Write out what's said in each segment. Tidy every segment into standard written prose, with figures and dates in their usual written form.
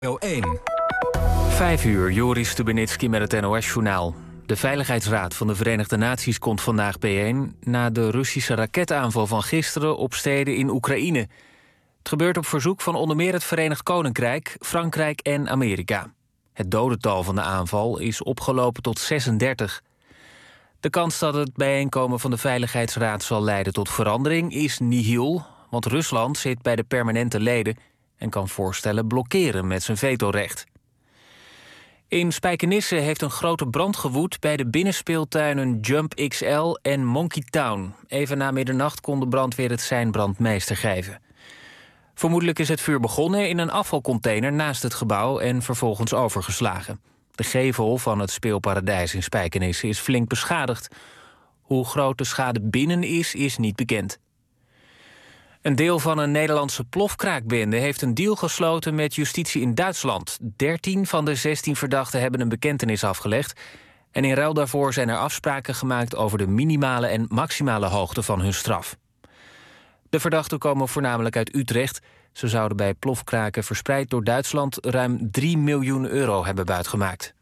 1. 5 uur, Joris Stubenitski met het NOS-journaal. De Veiligheidsraad van de Verenigde Naties komt vandaag bijeen na de Russische raketaanval van gisteren op steden in Oekraïne. Het gebeurt op verzoek van onder meer het Verenigd Koninkrijk, Frankrijk en Amerika. Het dodental van de aanval is opgelopen tot 36. De kans dat het bijeenkomen van de Veiligheidsraad zal leiden tot verandering is nihil, want Rusland zit bij de permanente leden en kan voorstellen blokkeren met zijn vetorecht. In Spijkenisse heeft een grote brand gewoed bij de binnenspeeltuinen Jump XL en Monkey Town. Even na middernacht kon de brandweer het sein brandmeester geven. Vermoedelijk is het vuur begonnen in een afvalcontainer naast het gebouw en vervolgens overgeslagen. De gevel van het speelparadijs in Spijkenisse is flink beschadigd. Hoe groot de schade binnen is niet bekend. Een deel van een Nederlandse plofkraakbende heeft een deal gesloten met justitie in Duitsland. 13 van de 16 verdachten hebben een bekentenis afgelegd. En in ruil daarvoor zijn er afspraken gemaakt over de minimale en maximale hoogte van hun straf. De verdachten komen voornamelijk uit Utrecht. Ze zouden bij plofkraken verspreid door Duitsland ruim 3 miljoen euro hebben buitgemaakt.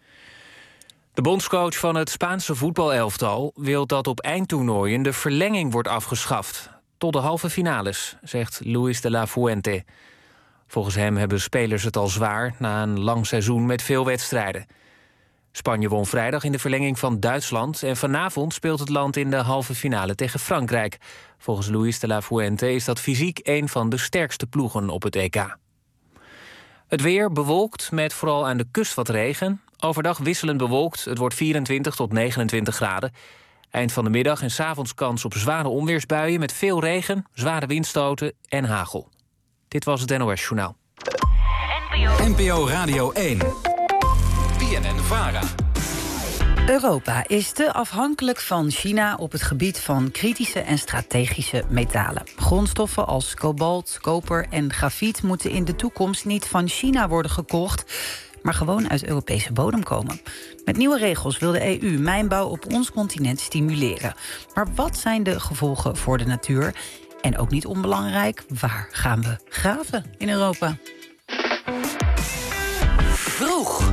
De bondscoach van het Spaanse voetbalelftal wil dat op eindtoernooien de verlenging wordt afgeschaft. Tot de halve finales, zegt Luis de la Fuente. Volgens hem hebben spelers het al zwaar na een lang seizoen met veel wedstrijden. Spanje won vrijdag in de verlenging van Duitsland en vanavond speelt het land in de halve finale tegen Frankrijk. Volgens Luis de la Fuente is dat fysiek een van de sterkste ploegen op het EK. Het weer bewolkt met vooral aan de kust wat regen. Overdag wisselend bewolkt, het wordt 24 tot 29 graden. Eind van de middag en 's avonds kans op zware onweersbuien met veel regen, zware windstoten en hagel. Dit was het NOS Journaal. NPO Radio 1. BNN-VARA. Europa is te afhankelijk van China op het gebied van kritische en strategische metalen. Grondstoffen als kobalt, koper en grafiet moeten in de toekomst niet van China worden gekocht, maar gewoon uit Europese bodem komen. Met nieuwe regels wil de EU mijnbouw op ons continent stimuleren. Maar wat zijn de gevolgen voor de natuur? En ook niet onbelangrijk, waar gaan we graven in Europa? Vroeg.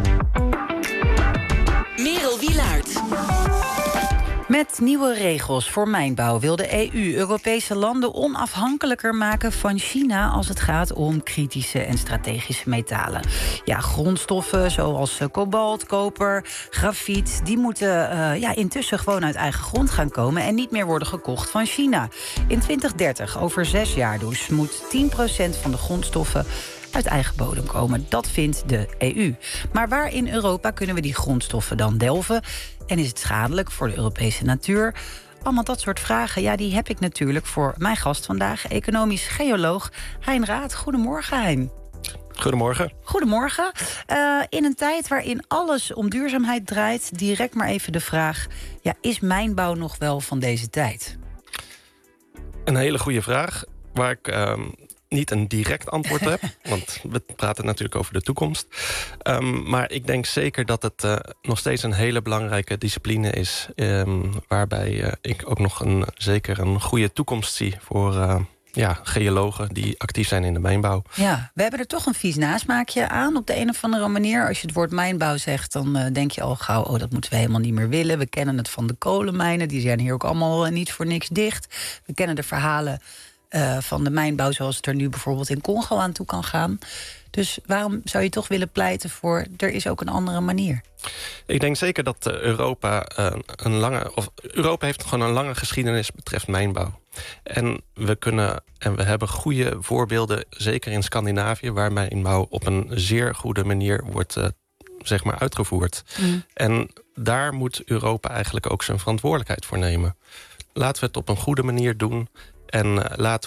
Merel Wielaert. Met nieuwe regels voor mijnbouw wil de EU Europese landen onafhankelijker maken van China als het gaat om kritische en strategische metalen. Ja, grondstoffen zoals kobalt, koper, grafiet, die moeten intussen gewoon uit eigen grond gaan komen en niet meer worden gekocht van China. In 2030, over 6 jaar dus, moet 10% van de grondstoffen uit eigen bodem komen. Dat vindt de EU. Maar waar in Europa kunnen we die grondstoffen dan delven? En is het schadelijk voor de Europese natuur? Allemaal dat soort vragen, ja, die heb ik natuurlijk voor mijn gast vandaag, economisch geoloog Hein Raad. Goedemorgen, Hein. Goedemorgen. Goedemorgen. In een tijd waarin alles om duurzaamheid draait, direct maar even de vraag, ja, is mijnbouw nog wel van deze tijd? Een hele goede vraag, waar ik niet een direct antwoord heb, want we praten natuurlijk over de toekomst. Maar ik denk zeker dat het nog steeds een hele belangrijke discipline is, waarbij ik ook nog zeker een goede toekomst zie voor geologen die actief zijn in de mijnbouw. Ja, we hebben er toch een vies nasmaakje aan op de een of andere manier. Als je het woord mijnbouw zegt, dan denk je al gauw, oh, dat moeten we helemaal niet meer willen. We kennen het van de kolenmijnen, die zijn hier ook allemaal niet voor niks dicht. We kennen de verhalen van de mijnbouw zoals het er nu bijvoorbeeld in Congo aan toe kan gaan. Dus waarom zou je toch willen pleiten voor er is ook een andere manier? Ik denk zeker dat Europa heeft gewoon een lange geschiedenis betreft mijnbouw. En we hebben goede voorbeelden, zeker in Scandinavië, waar mijnbouw op een zeer goede manier wordt uitgevoerd. En daar moet Europa eigenlijk ook zijn verantwoordelijkheid voor nemen. Laten we het op een goede manier doen. En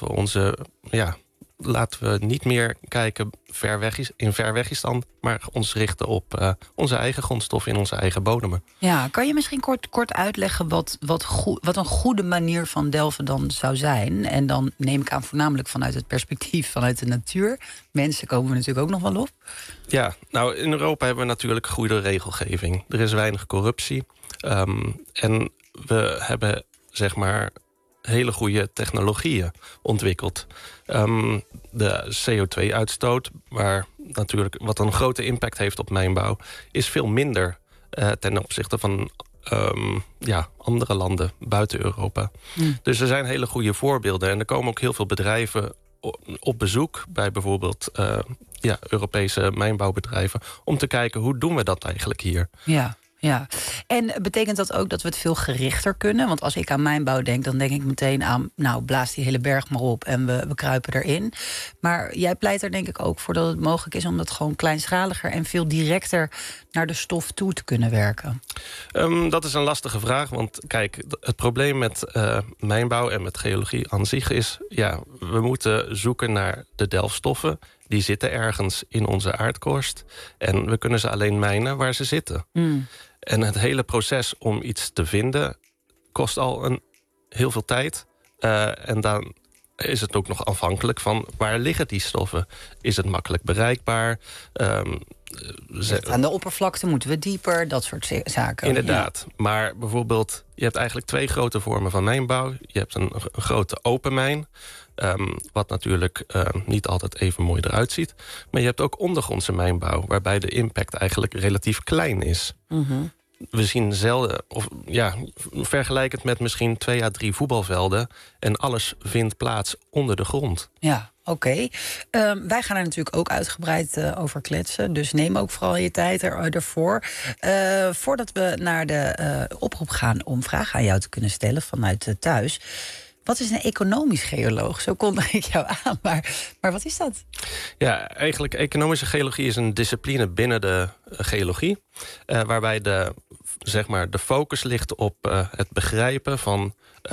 laten we niet meer kijken in verwegistan, maar ons richten op onze eigen grondstoffen in onze eigen bodemen. Ja, kan je misschien kort uitleggen wat een goede manier van delven dan zou zijn? En dan neem ik aan voornamelijk vanuit het perspectief vanuit de natuur. Mensen komen we natuurlijk ook nog wel op. Ja, nou, in Europa hebben we natuurlijk goede regelgeving. Er is weinig corruptie. En we hebben hele goede technologieën ontwikkeld. De CO2-uitstoot, wat een grote impact heeft op mijnbouw, is veel minder ten opzichte van andere landen buiten Europa. Dus er zijn hele goede voorbeelden. En er komen ook heel veel bedrijven op bezoek bij bijvoorbeeld Europese mijnbouwbedrijven, om te kijken hoe doen we dat eigenlijk hier. Ja, en betekent dat ook dat we het veel gerichter kunnen? Want als ik aan mijnbouw denk, dan denk ik meteen aan, blaas die hele berg maar op en we kruipen erin. Maar jij pleit er denk ik ook voor dat het mogelijk is om dat gewoon kleinschaliger en veel directer naar de stof toe te kunnen werken. Dat is een lastige vraag, want kijk, het probleem met mijnbouw en met geologie aan zich is, we moeten zoeken naar de delfstoffen. Die zitten ergens in onze aardkorst. En we kunnen ze alleen mijnen waar ze zitten. En het hele proces om iets te vinden kost al heel veel tijd. En dan is het ook nog afhankelijk van waar liggen die stoffen. Is het makkelijk bereikbaar? Aan de oppervlakte moeten we dieper, dat soort zaken. Inderdaad. Ja. Maar bijvoorbeeld, je hebt eigenlijk 2 grote vormen van mijnbouw. Je hebt een grote open mijn. Wat natuurlijk niet altijd even mooi eruit ziet. Maar je hebt ook ondergrondse mijnbouw, waarbij de impact eigenlijk relatief klein is. We zien zelden, vergelijkend met misschien 2 à 3 voetbalvelden, en alles vindt plaats onder de grond. Ja, oké. Wij gaan er natuurlijk ook uitgebreid over kletsen. Dus neem ook vooral je tijd ervoor. Voordat we naar de oproep gaan om vragen aan jou te kunnen stellen vanuit thuis. Wat is een economisch geoloog? Zo kondig ik jou aan, maar wat is dat? Ja, eigenlijk economische geologie is een discipline binnen de geologie, waarbij de focus ligt op het begrijpen van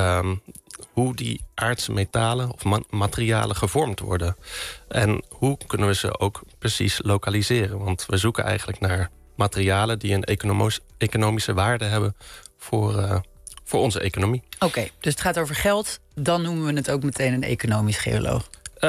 hoe die aardse metalen of materialen gevormd worden. En hoe kunnen we ze ook precies lokaliseren? Want we zoeken eigenlijk naar materialen die een economische waarde hebben voor onze economie. Oké, dus het gaat over geld. Dan noemen we het ook meteen een economisch geoloog.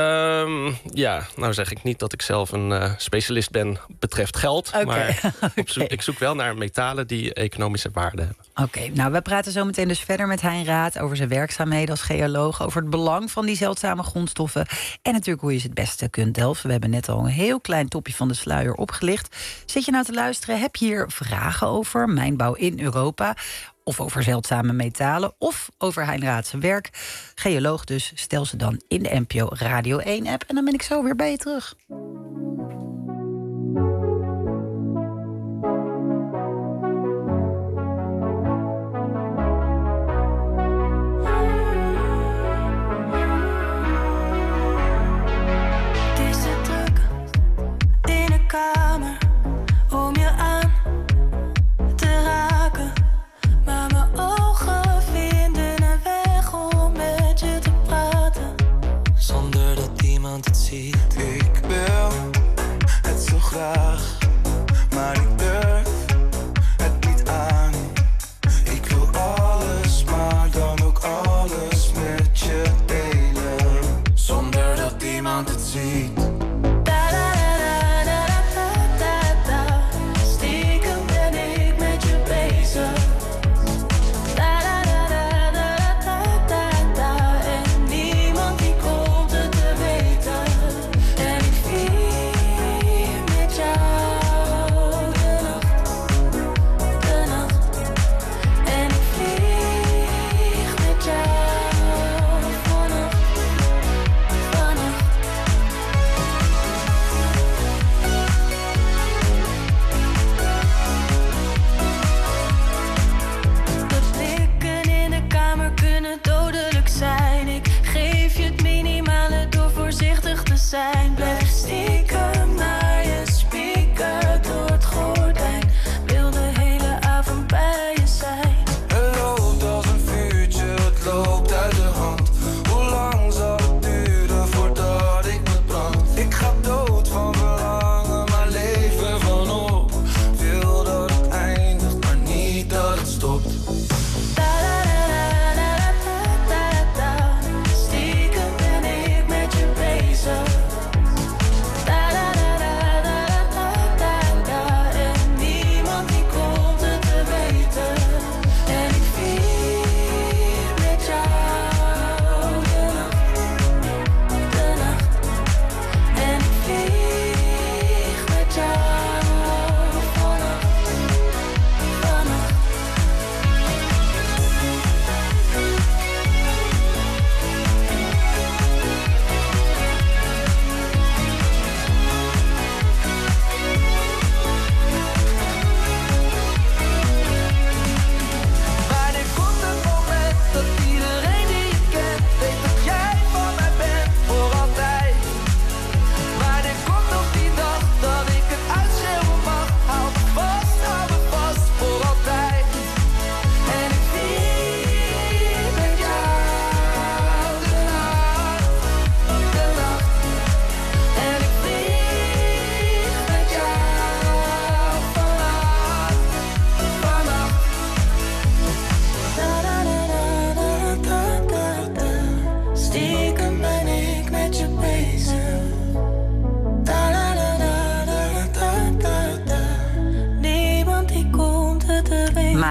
Nou zeg ik niet dat ik zelf een specialist ben betreft geld. Okay. Maar ik zoek wel naar metalen die economische waarde hebben. Oké, we praten zo meteen dus verder met Hein Raad over zijn werkzaamheden als geoloog, over het belang van die zeldzame grondstoffen en natuurlijk hoe je ze het beste kunt delven. We hebben net al een heel klein topje van de sluier opgelicht. Zit je nou te luisteren? Heb je hier vragen over mijnbouw in Europa? Of over zeldzame metalen, of over Hein Raad zijn werk. Geoloog dus, stel ze dan in de NPO Radio 1-app. En dan ben ik zo weer bij je terug. Het is te druk in de kamer om je aan te raken. Maar mijn ogen vinden een weg om met je te praten, zonder dat iemand het ziet. Ik wil het zo graag, maar ik durf het niet aan. Ik wil alles, maar dan ook alles met je delen, zonder dat iemand het ziet. Stiekem ben ik met je bezig. En niemand die komt het te weten. En ik vier met jou.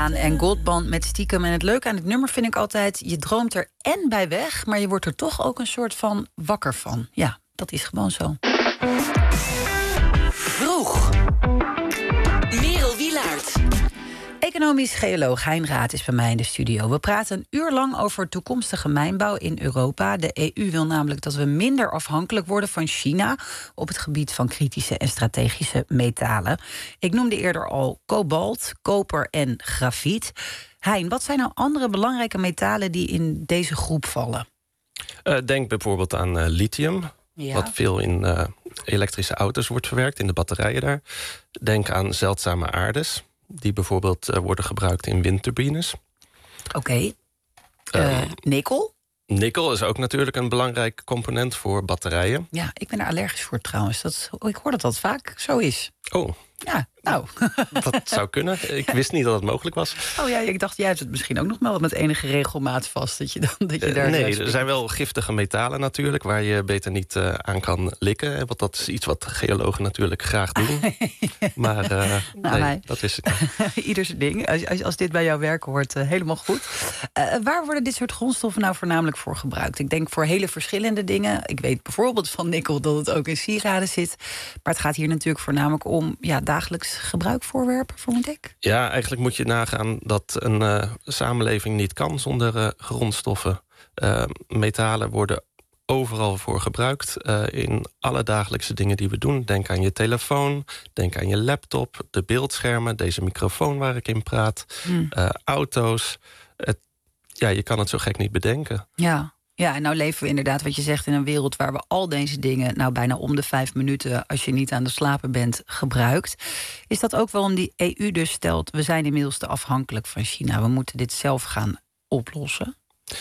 Maan en Goldband met Stiekem. En het leuke aan het nummer vind ik altijd... je droomt er en bij weg, maar je wordt er toch ook een soort van wakker van. Ja, dat is gewoon zo. Vroeg. Merel Wielaert. Economisch geoloog Hein Raad is bij mij in de studio. We praten een uur lang over toekomstige mijnbouw in Europa. De EU wil namelijk dat we minder afhankelijk worden van China... op het gebied van kritische en strategische metalen. Ik noemde eerder al kobalt, koper en grafiet. Hein, wat zijn nou andere belangrijke metalen die in deze groep vallen? Denk bijvoorbeeld aan lithium... Ja. Wat veel in elektrische auto's wordt verwerkt, in de batterijen daar. Denk aan zeldzame aardes, die bijvoorbeeld worden gebruikt in windturbines. Oké. Nikkel? Nikkel is ook natuurlijk een belangrijk component voor batterijen. Ja, ik ben er allergisch voor trouwens. Ik hoor dat dat vaak zo is. Oh, Ja, nou. dat zou kunnen. Ik wist niet dat het mogelijk was. Oh ja, ik dacht, jij hebt het misschien ook nog wel met enige regelmaat vast. Dat je daar nee, er zijn wel giftige metalen natuurlijk... waar je beter niet aan kan likken. Want dat is iets wat geologen natuurlijk graag doen. Maar nee, dat wist ik niet. Ieder zijn ding. Als dit bij jouw werk hoort, helemaal goed. Waar worden dit soort grondstoffen nou voornamelijk voor gebruikt? Ik denk voor hele verschillende dingen. Ik weet bijvoorbeeld van nikkel dat het ook in sieraden zit. Maar het gaat hier natuurlijk voornamelijk om... dagelijks gebruikvoorwerpen, vermoed ik? Ja, eigenlijk moet je nagaan dat een samenleving niet kan zonder grondstoffen. Metalen worden overal voor gebruikt. In alle dagelijkse dingen die we doen. Denk aan je telefoon, denk aan je laptop, de beeldschermen, deze microfoon waar ik in praat, auto's. Je kan het zo gek niet bedenken. Ja, en nou leven we inderdaad, wat je zegt, in een wereld waar we al deze dingen... nou bijna om de 5 minuten, als je niet aan de slapen bent, gebruikt. Is dat ook waarom die EU dus stelt... we zijn inmiddels te afhankelijk van China, we moeten dit zelf gaan oplossen?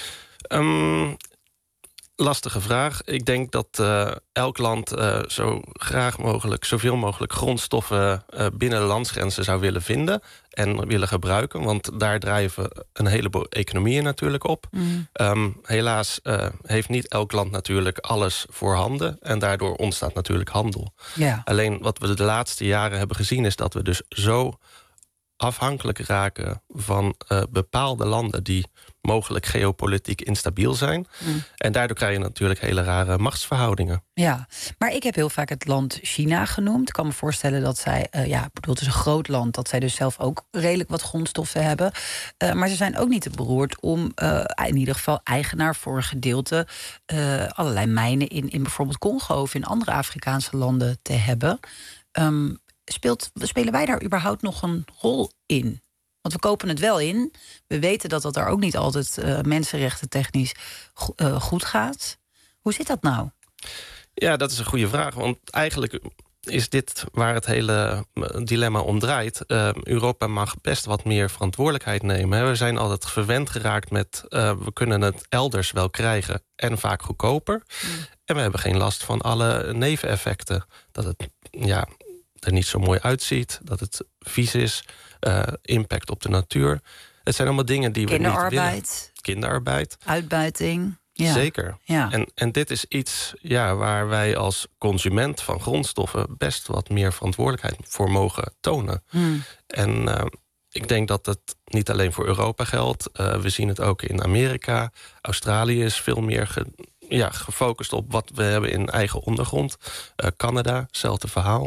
Lastige vraag. Ik denk dat elk land zo graag mogelijk... zoveel mogelijk grondstoffen binnen de landsgrenzen zou willen vinden... en willen gebruiken, want daar drijven een heleboel economieën natuurlijk op. Helaas heeft niet elk land natuurlijk alles voorhanden... en daardoor ontstaat natuurlijk handel. Ja. Alleen wat we de laatste jaren hebben gezien... is dat we dus zo afhankelijk raken van bepaalde landen... die mogelijk geopolitiek instabiel zijn. En daardoor krijg je natuurlijk hele rare machtsverhoudingen. Ja, maar ik heb heel vaak het land China genoemd. Ik kan me voorstellen dat zij, het is een groot land... dat zij dus zelf ook redelijk wat grondstoffen hebben. Maar ze zijn ook niet te beroerd om in ieder geval eigenaar voor een gedeelte... allerlei mijnen in bijvoorbeeld Congo of in andere Afrikaanse landen te hebben. Spelen wij daar überhaupt nog een rol in? Want we kopen het wel in. We weten dat daar ook niet altijd mensenrechten technisch goed gaat. Hoe zit dat nou? Ja, dat is een goede vraag. Want eigenlijk is dit waar het hele dilemma om draait. Europa mag best wat meer verantwoordelijkheid nemen. We zijn altijd verwend geraakt met... we kunnen het elders wel krijgen en vaak goedkoper. En we hebben geen last van alle neveneffecten. Dat het er niet zo mooi uitziet, dat het vies is... impact op de natuur. Het zijn allemaal dingen die we niet willen. Kinderarbeid. Uitbuiting. Ja. Zeker. Ja. En dit is iets waar wij als consument van grondstoffen... best wat meer verantwoordelijkheid voor mogen tonen. En ik denk dat het niet alleen voor Europa geldt. We zien het ook in Amerika. Australië is veel meer gefocust op wat we hebben in eigen ondergrond. Canada, hetzelfde verhaal.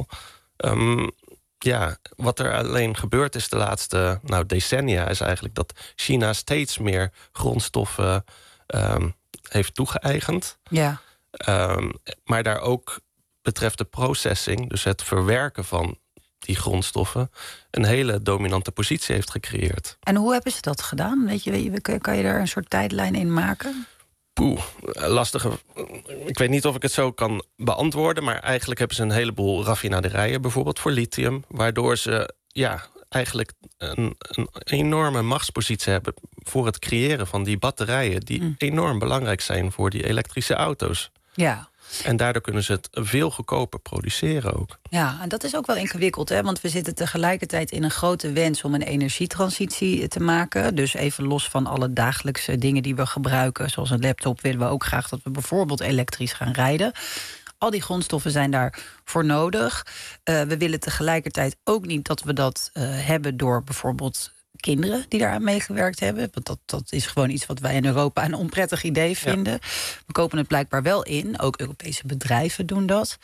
Wat er alleen gebeurd is de laatste decennia... is eigenlijk dat China steeds meer grondstoffen heeft toegeëigend. Ja. Maar daar ook betreft de processing... dus het verwerken van die grondstoffen... een hele dominante positie heeft gecreëerd. En hoe hebben ze dat gedaan? Kan je daar een soort tijdlijn in maken? Lastige. Ik weet niet of ik het zo kan beantwoorden... maar eigenlijk hebben ze een heleboel raffinaderijen... bijvoorbeeld voor lithium... waardoor ze eigenlijk een enorme machtspositie hebben... voor het creëren van die batterijen... die enorm belangrijk zijn voor die elektrische auto's. Ja. En daardoor kunnen ze het veel goedkoper produceren ook. Ja, en dat is ook wel ingewikkeld, hè? Want we zitten tegelijkertijd in een grote wens om een energietransitie te maken. Dus even los van alle dagelijkse dingen die we gebruiken... zoals een laptop, willen we ook graag dat we bijvoorbeeld elektrisch gaan rijden. Al die grondstoffen zijn daarvoor nodig. We willen tegelijkertijd ook niet dat we dat hebben door bijvoorbeeld kinderen die daaraan meegewerkt hebben. Want dat is gewoon iets wat wij in Europa een onprettig idee vinden. Ja. We kopen het blijkbaar wel in. Ook Europese bedrijven doen dat.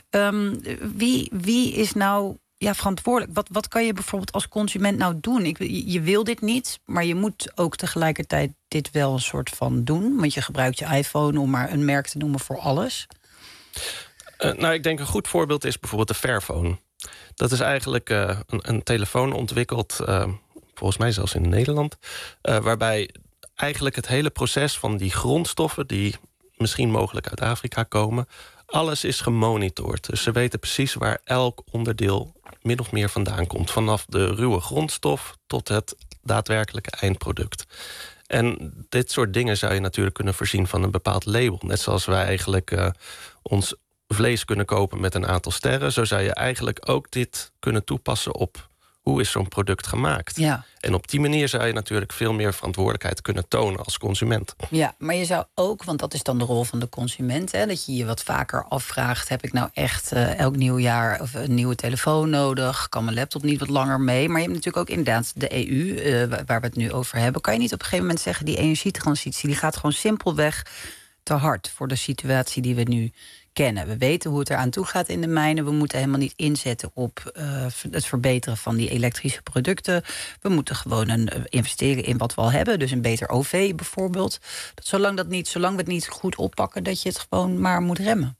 Wie is nou verantwoordelijk? Wat kan je bijvoorbeeld als consument nou doen? Je wil dit niet, maar je moet ook tegelijkertijd dit wel een soort van doen. Want je gebruikt je iPhone, om maar een merk te noemen, voor alles. Ik denk een goed voorbeeld is bijvoorbeeld de Fairphone. Dat is eigenlijk een telefoon ontwikkeld, volgens mij zelfs in Nederland, waarbij eigenlijk het hele proces van die grondstoffen die misschien mogelijk uit Afrika komen, alles is gemonitord. Dus ze weten precies waar elk onderdeel min of meer vandaan komt. Vanaf de ruwe grondstof tot het daadwerkelijke eindproduct. En dit soort dingen zou je natuurlijk kunnen voorzien van een bepaald label. Net zoals wij eigenlijk ons vlees kunnen kopen met een aantal sterren, zo zou je eigenlijk ook dit kunnen toepassen op hoe is zo'n product gemaakt. Ja. En op die manier zou je natuurlijk veel meer verantwoordelijkheid kunnen tonen als consument. Ja, maar je zou ook, want dat is dan de rol van de consument, hè, dat je je wat vaker afvraagt, heb ik nou echt elk nieuwjaar of een nieuwe telefoon nodig? Kan mijn laptop niet wat langer mee? Maar je hebt natuurlijk ook inderdaad de EU, waar we het nu over hebben. Kan je niet op een gegeven moment zeggen, die energietransitie die gaat gewoon simpelweg te hard voor de situatie die we nu kennen. We weten hoe het eraan toe gaat in de mijnen. We moeten helemaal niet inzetten op het verbeteren van die elektrische producten. We moeten gewoon investeren in wat we al hebben. Dus een beter OV bijvoorbeeld. Zolang we het niet goed oppakken, dat je het gewoon maar moet remmen.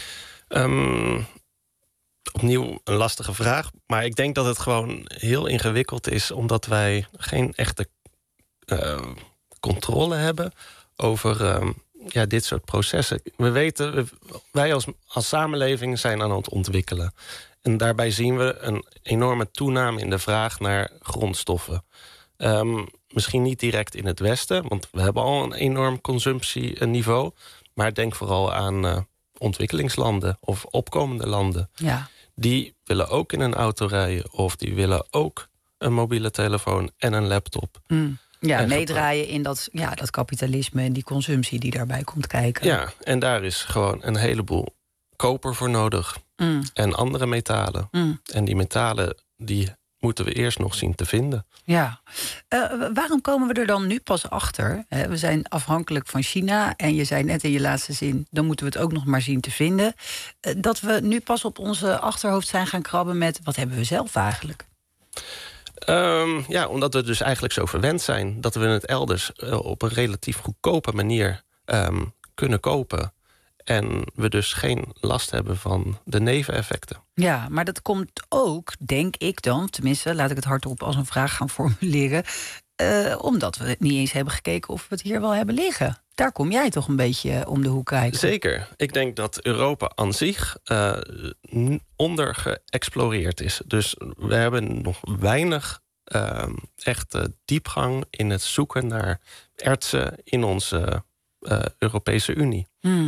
Opnieuw een lastige vraag. Maar ik denk dat het gewoon heel ingewikkeld is, omdat wij geen echte controle hebben over dit soort processen. We weten, wij als samenleving zijn aan het ontwikkelen. En daarbij zien we een enorme toename in de vraag naar grondstoffen. Misschien niet direct in het Westen, want we hebben al een enorm consumptieniveau. Maar denk vooral aan ontwikkelingslanden of opkomende landen. Ja. Die willen ook in een auto rijden, of die willen ook een mobiele telefoon en een laptop. Ja, meedraaien in dat kapitalisme en die consumptie die daarbij komt kijken. Ja, en daar is gewoon een heleboel koper voor nodig. En andere metalen. En die metalen, die moeten we eerst nog zien te vinden. Ja. Waarom komen we er dan nu pas achter? We zijn afhankelijk van China. En je zei net in je laatste zin, dan moeten we het ook nog maar zien te vinden. Dat we nu pas op onze achterhoofd zijn gaan krabben met, wat hebben we zelf eigenlijk? Omdat we dus eigenlijk zo verwend zijn dat we het elders op een relatief goedkope manier kunnen kopen. En we dus geen last hebben van de neveneffecten. Ja, maar dat komt ook, denk ik dan, tenminste, laat ik het hardop als een vraag gaan formuleren, omdat we niet eens hebben gekeken of we het hier wel hebben liggen. Daar kom jij toch een beetje om de hoek kijken. Zeker. Ik denk dat Europa aan zich ondergeëxploreerd is. Dus we hebben nog weinig echte diepgang in het zoeken naar ertsen in onze Europese Unie.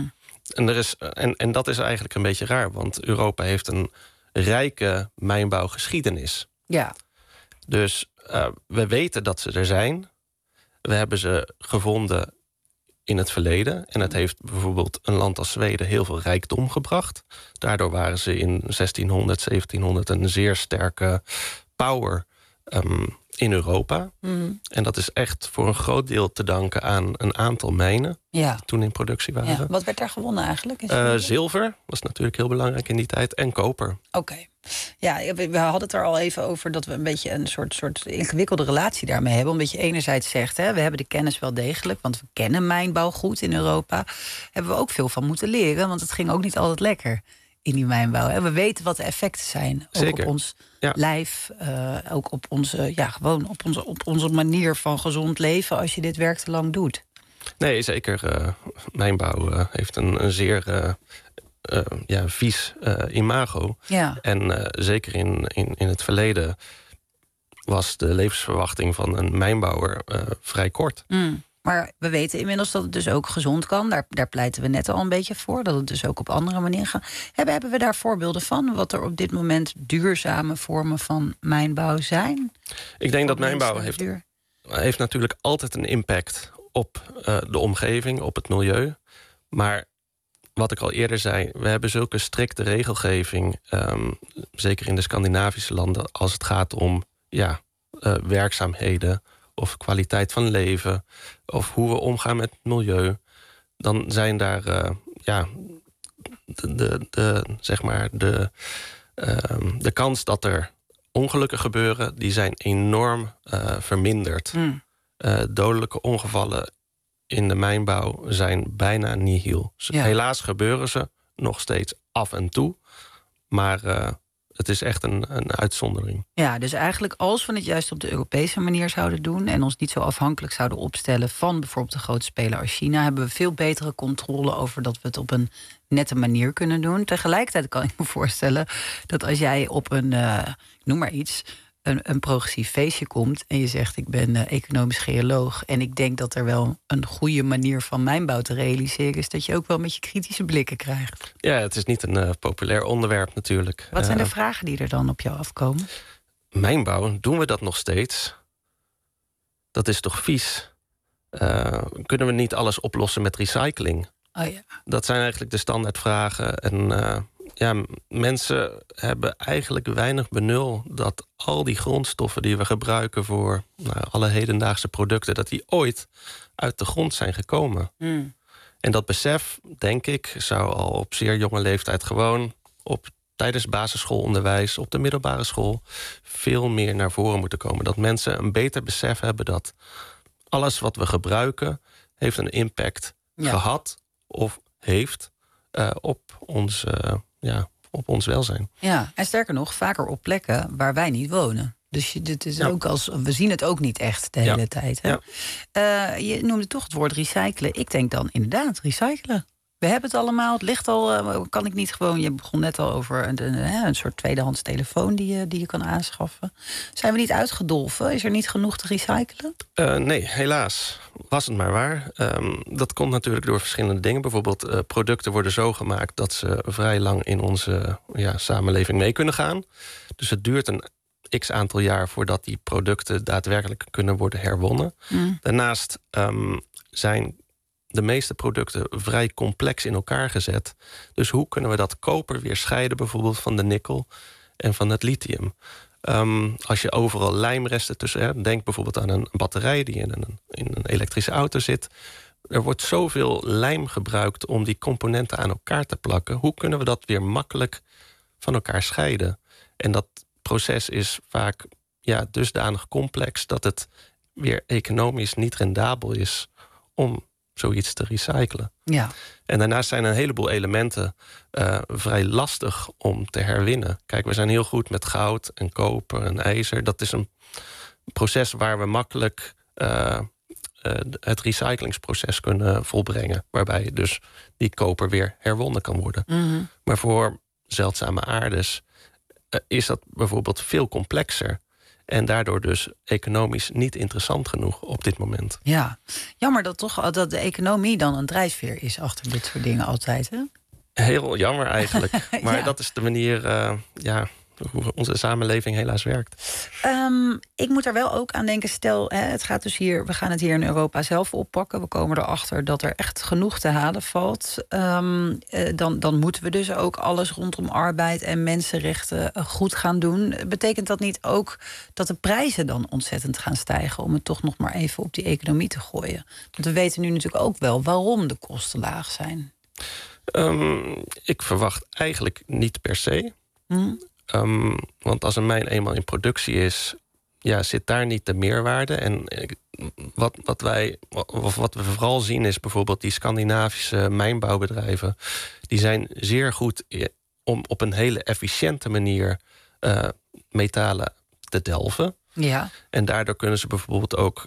En dat is eigenlijk een beetje raar, want Europa heeft een rijke mijnbouwgeschiedenis. Ja. Dus we weten dat ze er zijn. We hebben ze gevonden in het verleden. En het heeft bijvoorbeeld een land als Zweden heel veel rijkdom gebracht. Daardoor waren ze in 1600, 1700 een zeer sterke power in Europa. En dat is echt voor een groot deel te danken aan een aantal mijnen die toen in productie waren. Ja. Wat werd daar gewonnen eigenlijk? Zilver was natuurlijk heel belangrijk in die tijd. En koper. Oké. Ja, we hadden het er al even over dat we een beetje een soort ingewikkelde relatie daarmee hebben. Omdat je enerzijds zegt, we hebben de kennis wel degelijk, want we kennen mijnbouw goed in Europa. Hebben we ook veel van moeten leren, want het ging ook niet altijd lekker in die mijnbouw. We weten wat de effecten zijn. Ook op ons lijf, ook op onze, gewoon op onze manier van gezond leven als je dit werk te lang doet. Nee, zeker. Mijnbouw heeft een zeer vies imago. Ja. En zeker in het verleden was de levensverwachting van een mijnbouwer vrij kort. Maar we weten inmiddels dat het dus ook gezond kan. Daar pleiten we net al een beetje voor. Dat het dus ook op andere manieren gaat. Hebben we daar voorbeelden van? Wat er op dit moment duurzame vormen van mijnbouw zijn? Ik denk dat mijnbouw heeft natuurlijk altijd een impact op de omgeving, op het milieu. Maar wat ik al eerder zei, we hebben zulke strikte regelgeving, zeker in de Scandinavische landen, als het gaat om werkzaamheden of kwaliteit van leven of hoe we omgaan met het milieu, dan zijn daar de kans dat er ongelukken gebeuren, die zijn enorm verminderd. Dodelijke ongevallen in de mijnbouw zijn bijna nihil. Helaas gebeuren ze nog steeds af en toe, maar het is echt een uitzondering. Ja, dus eigenlijk als we het juist op de Europese manier zouden doen en ons niet zo afhankelijk zouden opstellen van bijvoorbeeld een grote speler als China, hebben we veel betere controle over dat we het op een nette manier kunnen doen. Tegelijkertijd kan ik me voorstellen dat als jij op een, noem maar iets, een progressief feestje komt en je zegt ik ben economisch geoloog en ik denk dat er wel een goede manier van mijnbouw te realiseren is, dat je ook wel met je kritische blikken krijgt. Ja, het is niet een populair onderwerp natuurlijk. Wat zijn de vragen die er dan op jou afkomen? Mijnbouw, doen we dat nog steeds? Dat is toch vies? Kunnen we niet alles oplossen met recycling? Oh ja. Dat zijn eigenlijk de standaardvragen. En mensen hebben eigenlijk weinig benul dat al die grondstoffen die we gebruiken voor alle hedendaagse producten, dat die ooit uit de grond zijn gekomen. En dat besef, denk ik, zou al op zeer jonge leeftijd gewoon tijdens basisschoolonderwijs, op de middelbare school, veel meer naar voren moeten komen. Dat mensen een beter besef hebben dat alles wat we gebruiken heeft een impact gehad of heeft op ons welzijn. Ja, en sterker nog, vaker op plekken waar wij niet wonen. Dus dit is ook we zien het ook niet echt de hele tijd. Hè? Ja. Je noemde toch het woord recyclen. Ik denk dan inderdaad recyclen. We hebben het allemaal, het ligt al. Kan ik niet gewoon, je begon net al over een soort tweedehands telefoon die je kan aanschaffen. Zijn we niet uitgedolven? Is er niet genoeg te recyclen? Nee, helaas. Was het maar waar. Dat komt natuurlijk door verschillende dingen. Bijvoorbeeld producten worden zo gemaakt dat ze vrij lang in onze samenleving mee kunnen gaan. Dus het duurt een x-aantal jaar voordat die producten daadwerkelijk kunnen worden herwonnen. Daarnaast zijn de meeste producten vrij complex in elkaar gezet. Dus hoe kunnen we dat koper weer scheiden bijvoorbeeld van de nikkel en van het lithium? Als je overal lijmresten tussen hebt, denk bijvoorbeeld aan een batterij die in een elektrische auto zit. Er wordt zoveel lijm gebruikt om die componenten aan elkaar te plakken. Hoe kunnen we dat weer makkelijk van elkaar scheiden? En dat proces is vaak dusdanig complex dat het weer economisch niet rendabel is om zoiets te recyclen. Ja. En daarnaast zijn een heleboel elementen vrij lastig om te herwinnen. Kijk, we zijn heel goed met goud en koper en ijzer. Dat is een proces waar we makkelijk het recyclingsproces kunnen volbrengen. Waarbij dus die koper weer herwonnen kan worden. Maar voor zeldzame aardes is dat bijvoorbeeld veel complexer. En daardoor dus economisch niet interessant genoeg op dit moment. Ja, jammer dat de economie dan een drijfveer is achter dit soort dingen altijd, hè? Heel jammer eigenlijk. Maar dat is de manier hoe onze samenleving helaas werkt. Ik moet er wel ook aan denken, stel, het gaat dus we gaan het hier in Europa zelf oppakken. We komen erachter dat er echt genoeg te halen valt. Dan moeten we dus ook alles rondom arbeid en mensenrechten goed gaan doen. Betekent dat niet ook dat de prijzen dan ontzettend gaan stijgen, om het toch nog maar even op die economie te gooien? Want we weten nu natuurlijk ook wel waarom de kosten laag zijn. Ik verwacht eigenlijk niet per se. Want als een mijn eenmaal in productie is, zit daar niet de meerwaarde. En wat we vooral zien is bijvoorbeeld die Scandinavische mijnbouwbedrijven. Die zijn zeer goed om op een hele efficiënte manier metalen te delven. Ja. En daardoor kunnen ze bijvoorbeeld ook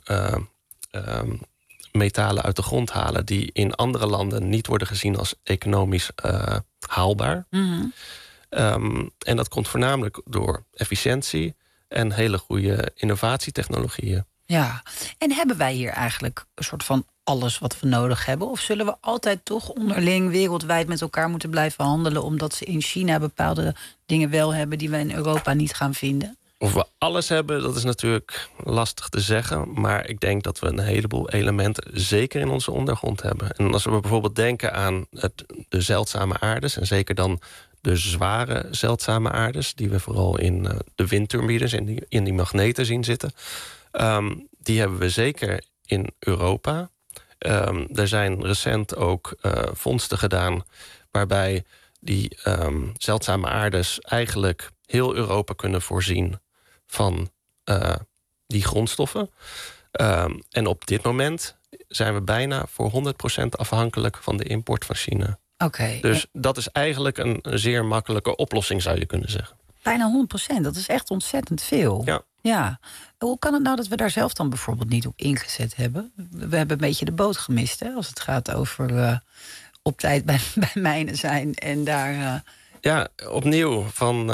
metalen uit de grond halen die in andere landen niet worden gezien als economisch haalbaar. En dat komt voornamelijk door efficiëntie en hele goede innovatietechnologieën. Ja, en hebben wij hier eigenlijk een soort van alles wat we nodig hebben? Of zullen we altijd toch onderling wereldwijd met elkaar moeten blijven handelen, omdat ze in China bepaalde dingen wel hebben die we in Europa niet gaan vinden? Of we alles hebben, dat is natuurlijk lastig te zeggen. Maar ik denk dat we een heleboel elementen zeker in onze ondergrond hebben. En als we bijvoorbeeld denken aan de zeldzame aardes, en zeker dan de zware zeldzame aardes, die we vooral in de windturbines en in die magneten zien zitten, die hebben we zeker in Europa. Er zijn recent ook vondsten gedaan waarbij die zeldzame aardes eigenlijk heel Europa kunnen voorzien van die grondstoffen. En op dit moment zijn we bijna voor 100% afhankelijk van de import van China. Oké. Dus dat is eigenlijk een zeer makkelijke oplossing, zou je kunnen zeggen. Bijna 100%, dat is echt ontzettend veel. Ja. Hoe kan het nou dat we daar zelf dan bijvoorbeeld niet op ingezet hebben? We hebben een beetje de boot gemist, hè, als het gaat over op tijd bij mijnen zijn en daar... Ja, opnieuw van,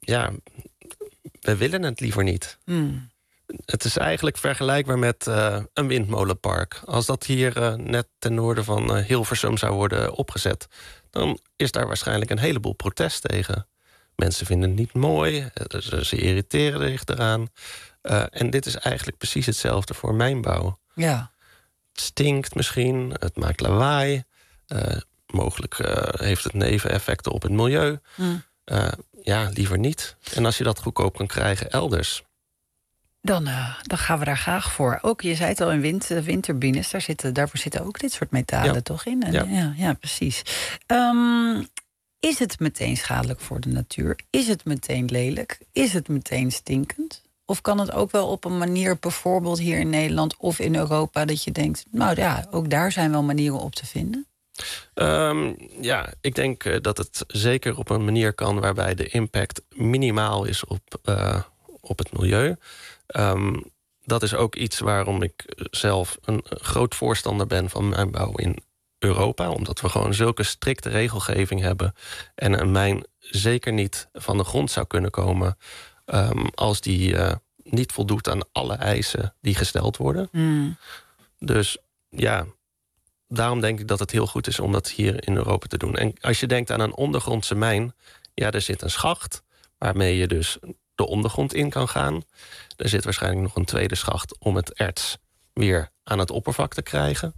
we willen het liever niet. Het is eigenlijk vergelijkbaar met een windmolenpark. Als dat hier net ten noorden van Hilversum zou worden opgezet, dan is daar waarschijnlijk een heleboel protest tegen. Mensen vinden het niet mooi, ze irriteren zich eraan. En dit is eigenlijk precies hetzelfde voor mijnbouw. Ja. Het stinkt misschien, het maakt lawaai. Mogelijk heeft het neveneffecten op het milieu. Liever niet. En als je dat goedkoop kan krijgen elders, Dan gaan we daar graag voor. Ook, je zei het al, in windturbines, daarvoor zitten ook dit soort metalen toch in? Ja, precies. Is het meteen schadelijk voor de natuur? Is het meteen lelijk? Is het meteen stinkend? Of kan het ook wel op een manier, bijvoorbeeld hier in Nederland of in Europa, dat je denkt, nou ja, ook daar zijn wel manieren op te vinden? Ik denk dat het zeker op een manier kan waarbij de impact minimaal is op het milieu. Dat is ook iets waarom ik zelf een groot voorstander ben van mijnbouw in Europa. Omdat we gewoon zulke strikte regelgeving hebben. En een mijn zeker niet van de grond zou kunnen komen als die niet voldoet aan alle eisen die gesteld worden. Dus ja, daarom denk ik dat het heel goed is om dat hier in Europa te doen. En als je denkt aan een ondergrondse mijn, ja, er zit een schacht waarmee je dus de ondergrond in kan gaan. Er zit waarschijnlijk nog een tweede schacht om het erts weer aan het oppervlak te krijgen.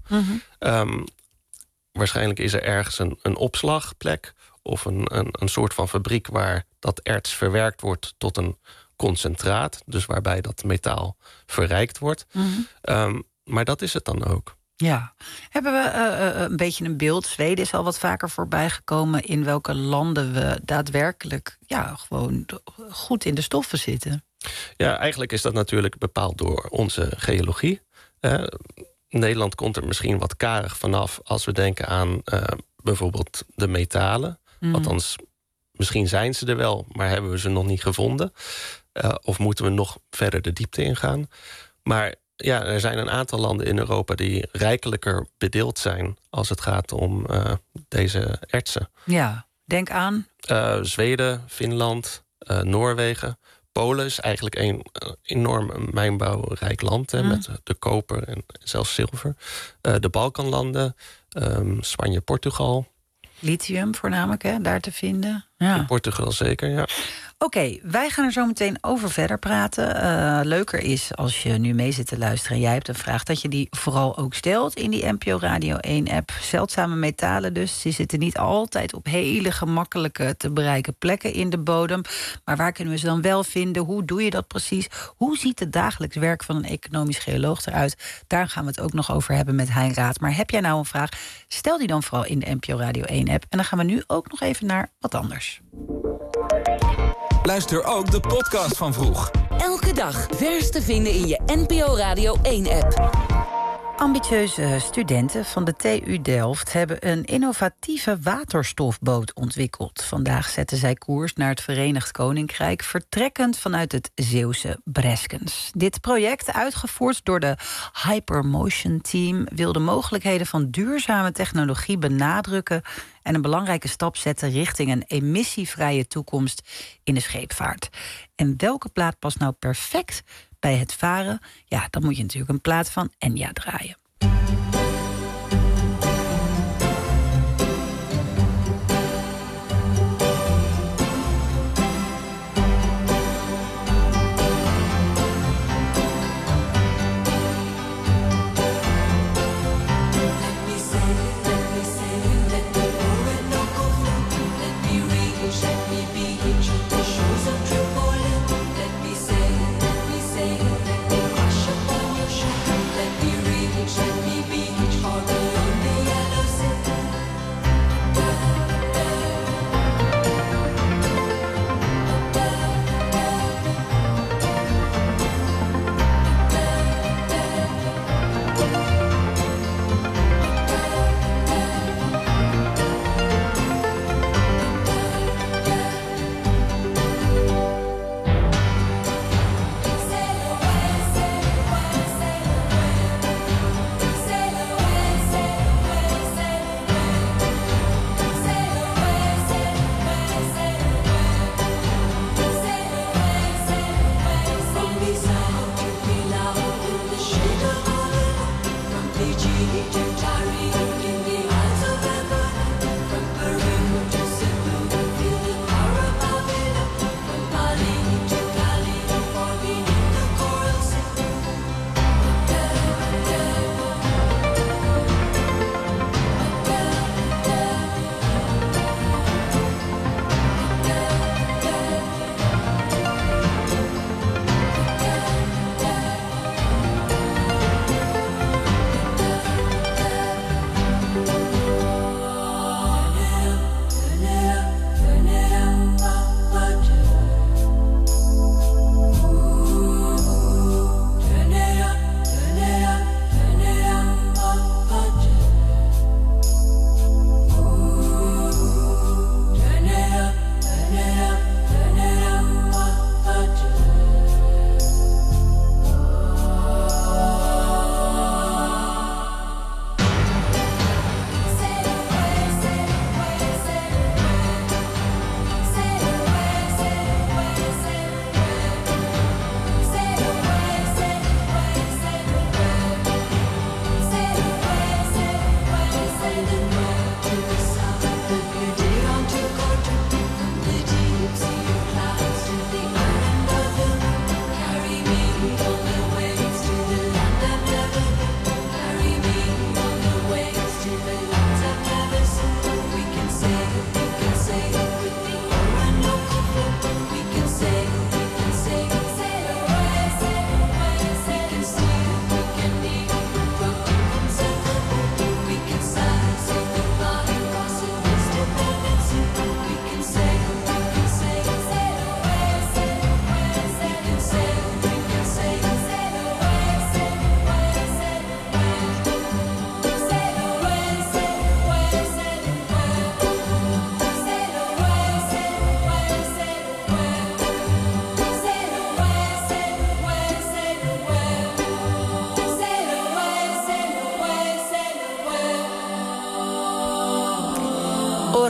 Waarschijnlijk is er ergens een opslagplek of een soort van fabriek waar dat erts verwerkt wordt tot een concentraat. Dus waarbij dat metaal verrijkt wordt. Maar dat is het dan ook. Ja. Hebben we een beetje een beeld? Zweden is al wat vaker voorbij gekomen in welke landen we daadwerkelijk gewoon goed in de stoffen zitten. Ja, eigenlijk is dat natuurlijk bepaald door onze geologie. Nederland komt er misschien wat karig vanaf als we denken aan bijvoorbeeld de metalen. Althans, misschien zijn ze er wel, maar hebben we ze nog niet gevonden. Of moeten we nog verder de diepte ingaan. Maar ja, er zijn een aantal landen in Europa die rijkelijker bedeeld zijn als het gaat om deze ertsen. Ja, denk aan Zweden, Finland, Noorwegen. Polen is eigenlijk een enorm mijnbouwrijk land met de koper en zelfs zilver. De Balkanlanden, Spanje, Portugal. Lithium voornamelijk, hè, daar te vinden. Ja. In Portugal zeker, ja. Oké, wij gaan er zo meteen over verder praten. Leuker is als je nu mee zit te luisteren en jij hebt een vraag, dat je die vooral ook stelt in die NPO Radio 1-app. Zeldzame metalen dus. Die zitten niet altijd op hele gemakkelijke te bereiken plekken in de bodem. Maar waar kunnen we ze dan wel vinden? Hoe doe je dat precies? Hoe ziet het dagelijks werk van een economisch geoloog eruit? Daar gaan we het ook nog over hebben met Hein Raad. Maar heb jij nou een vraag? Stel die dan vooral in de NPO Radio 1-app. En dan gaan we nu ook nog even naar wat anders. Luister ook de podcast van Vroeg. Elke dag vers te vinden in je NPO Radio 1-app. Ambitieuze studenten van de TU Delft hebben een innovatieve waterstofboot ontwikkeld. Vandaag zetten zij koers naar het Verenigd Koninkrijk, vertrekkend vanuit het Zeeuwse Breskens. Dit project, uitgevoerd door de Hypermotion Team, wil de mogelijkheden van duurzame technologie benadrukken en een belangrijke stap zetten richting een emissievrije toekomst in de scheepvaart. En welke plaat past nou perfect bij het varen? Ja, dan moet je natuurlijk een plaat van Enya draaien. Let me say, let me pour it, no go flow. Let me reach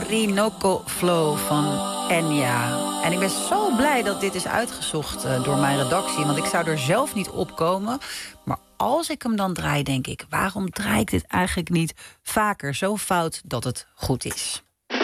Orinoco Flow van Enya. En ik ben zo blij dat dit is uitgezocht door mijn redactie. Want ik zou er zelf niet op komen. Maar als ik hem dan draai, denk ik, waarom draai ik dit eigenlijk niet vaker zo fout dat het goed is?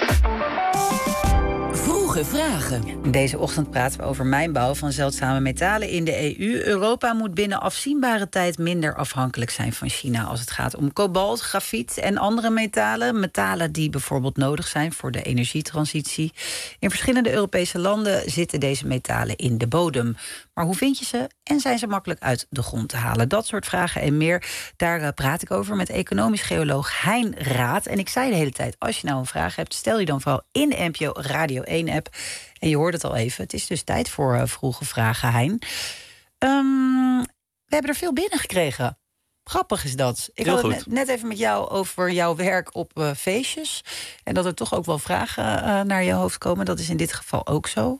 Vroege vragen. Deze ochtend praten we over mijnbouw van zeldzame metalen in de EU. Europa moet binnen afzienbare tijd minder afhankelijk zijn van China als het gaat om kobalt, grafiet en andere metalen. Metalen die bijvoorbeeld nodig zijn voor de energietransitie. In verschillende Europese landen zitten deze metalen in de bodem. Maar hoe vind je ze en zijn ze makkelijk uit de grond te halen? Dat soort vragen en meer, daar praat ik over met economisch geoloog Hein Raad. En ik zei de hele tijd, als je nou een vraag hebt, stel die dan vooral in de NPO Radio 1-app. En je hoort het al even, het is dus tijd voor vroege vragen, Hein. We hebben er veel binnengekregen. Grappig is dat. Ik had het net even met jou over jouw werk op feestjes. En dat er toch ook wel vragen naar je hoofd komen. Dat is in dit geval ook zo.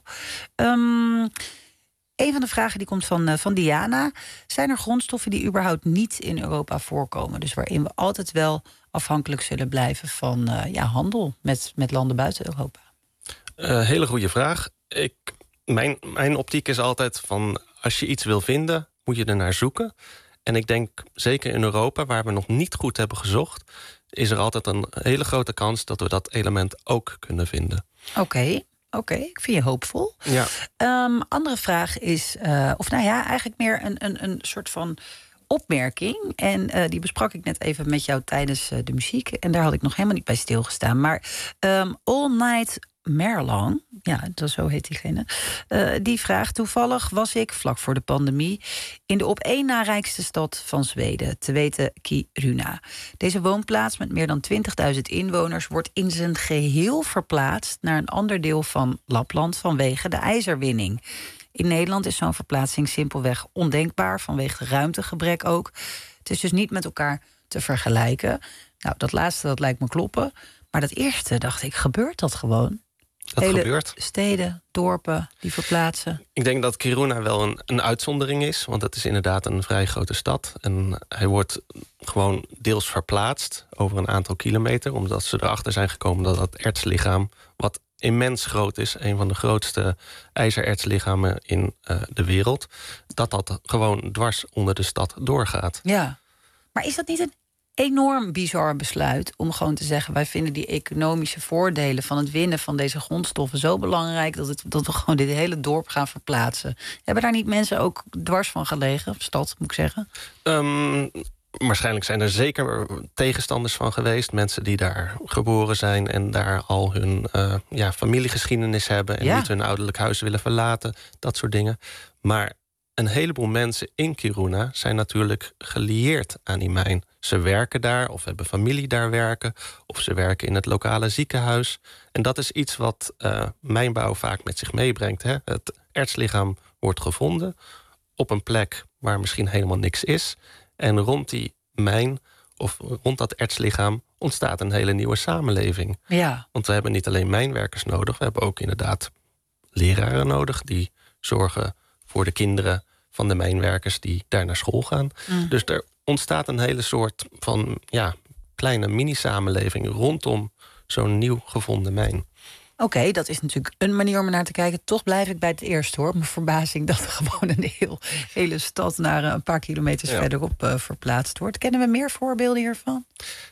Een van de vragen die komt van Diana. Zijn er grondstoffen die überhaupt niet in Europa voorkomen? Dus waarin we altijd wel afhankelijk zullen blijven van handel met landen buiten Europa? Hele goede vraag. Mijn optiek is altijd van, als je iets wil vinden, moet je er naar zoeken. En ik denk, zeker in Europa, waar we nog niet goed hebben gezocht, is er altijd een hele grote kans dat we dat element ook kunnen vinden. Oké, ik vind je hoopvol. Ja. Andere vraag is, eigenlijk meer een soort van opmerking. En die besprak ik net even met jou tijdens de muziek. En daar had ik nog helemaal niet bij stilgestaan. Maar All Night Merlang, zo heet diegene, die vraagt: toevallig was ik, vlak voor de pandemie, in de op één na rijkste stad van Zweden, te weten Kiruna. Deze woonplaats met meer dan 20.000 inwoners wordt in zijn geheel verplaatst naar een ander deel van Lapland vanwege de ijzerwinning. In Nederland is zo'n verplaatsing simpelweg ondenkbaar, vanwege ruimtegebrek ook. Het is dus niet met elkaar te vergelijken. Nou, dat laatste, dat lijkt me kloppen. Maar dat eerste, dacht ik, gebeurt dat gewoon? Dat gebeurt. Steden, dorpen, die verplaatsen. Ik denk dat Kiruna wel een uitzondering is. Want het is inderdaad een vrij grote stad. En hij wordt gewoon deels verplaatst over een aantal kilometer. Omdat ze erachter zijn gekomen dat dat ertslichaam, wat immens groot is, een van de grootste ijzerertslichamen in de wereld, dat gewoon dwars onder de stad doorgaat. Ja, maar is dat niet een enorm bizar besluit om gewoon te zeggen, wij vinden die economische voordelen van het winnen van deze grondstoffen zo belangrijk dat we gewoon dit hele dorp gaan verplaatsen? Hebben daar niet mensen ook dwars van gelegen? Of stad, moet ik zeggen? Waarschijnlijk zijn er zeker tegenstanders van geweest. Mensen die daar geboren zijn en daar al hun familiegeschiedenis hebben en niet hun ouderlijk huis willen verlaten. Dat soort dingen. Maar een heleboel mensen in Kiruna zijn natuurlijk gelieerd aan die mijn. Ze werken daar, of hebben familie daar werken, of ze werken in het lokale ziekenhuis. En dat is iets wat mijnbouw vaak met zich meebrengt. Hè? Het ertslichaam wordt gevonden op een plek waar misschien helemaal niks is. En rond die mijn, of rond dat ertslichaam, ontstaat een hele nieuwe samenleving. Ja. Want we hebben niet alleen mijnwerkers nodig, we hebben ook inderdaad leraren nodig die zorgen voor de kinderen van de mijnwerkers die daar naar school gaan. Dus er ontstaat een hele soort van kleine mini-samenleving rondom zo'n nieuw gevonden mijn. Oké, dat is natuurlijk een manier om er naar te kijken. Toch blijf ik bij het eerste, hoor. Mijn verbazing dat er gewoon een hele stad naar een paar kilometers verderop verplaatst wordt. Kennen we meer voorbeelden hiervan?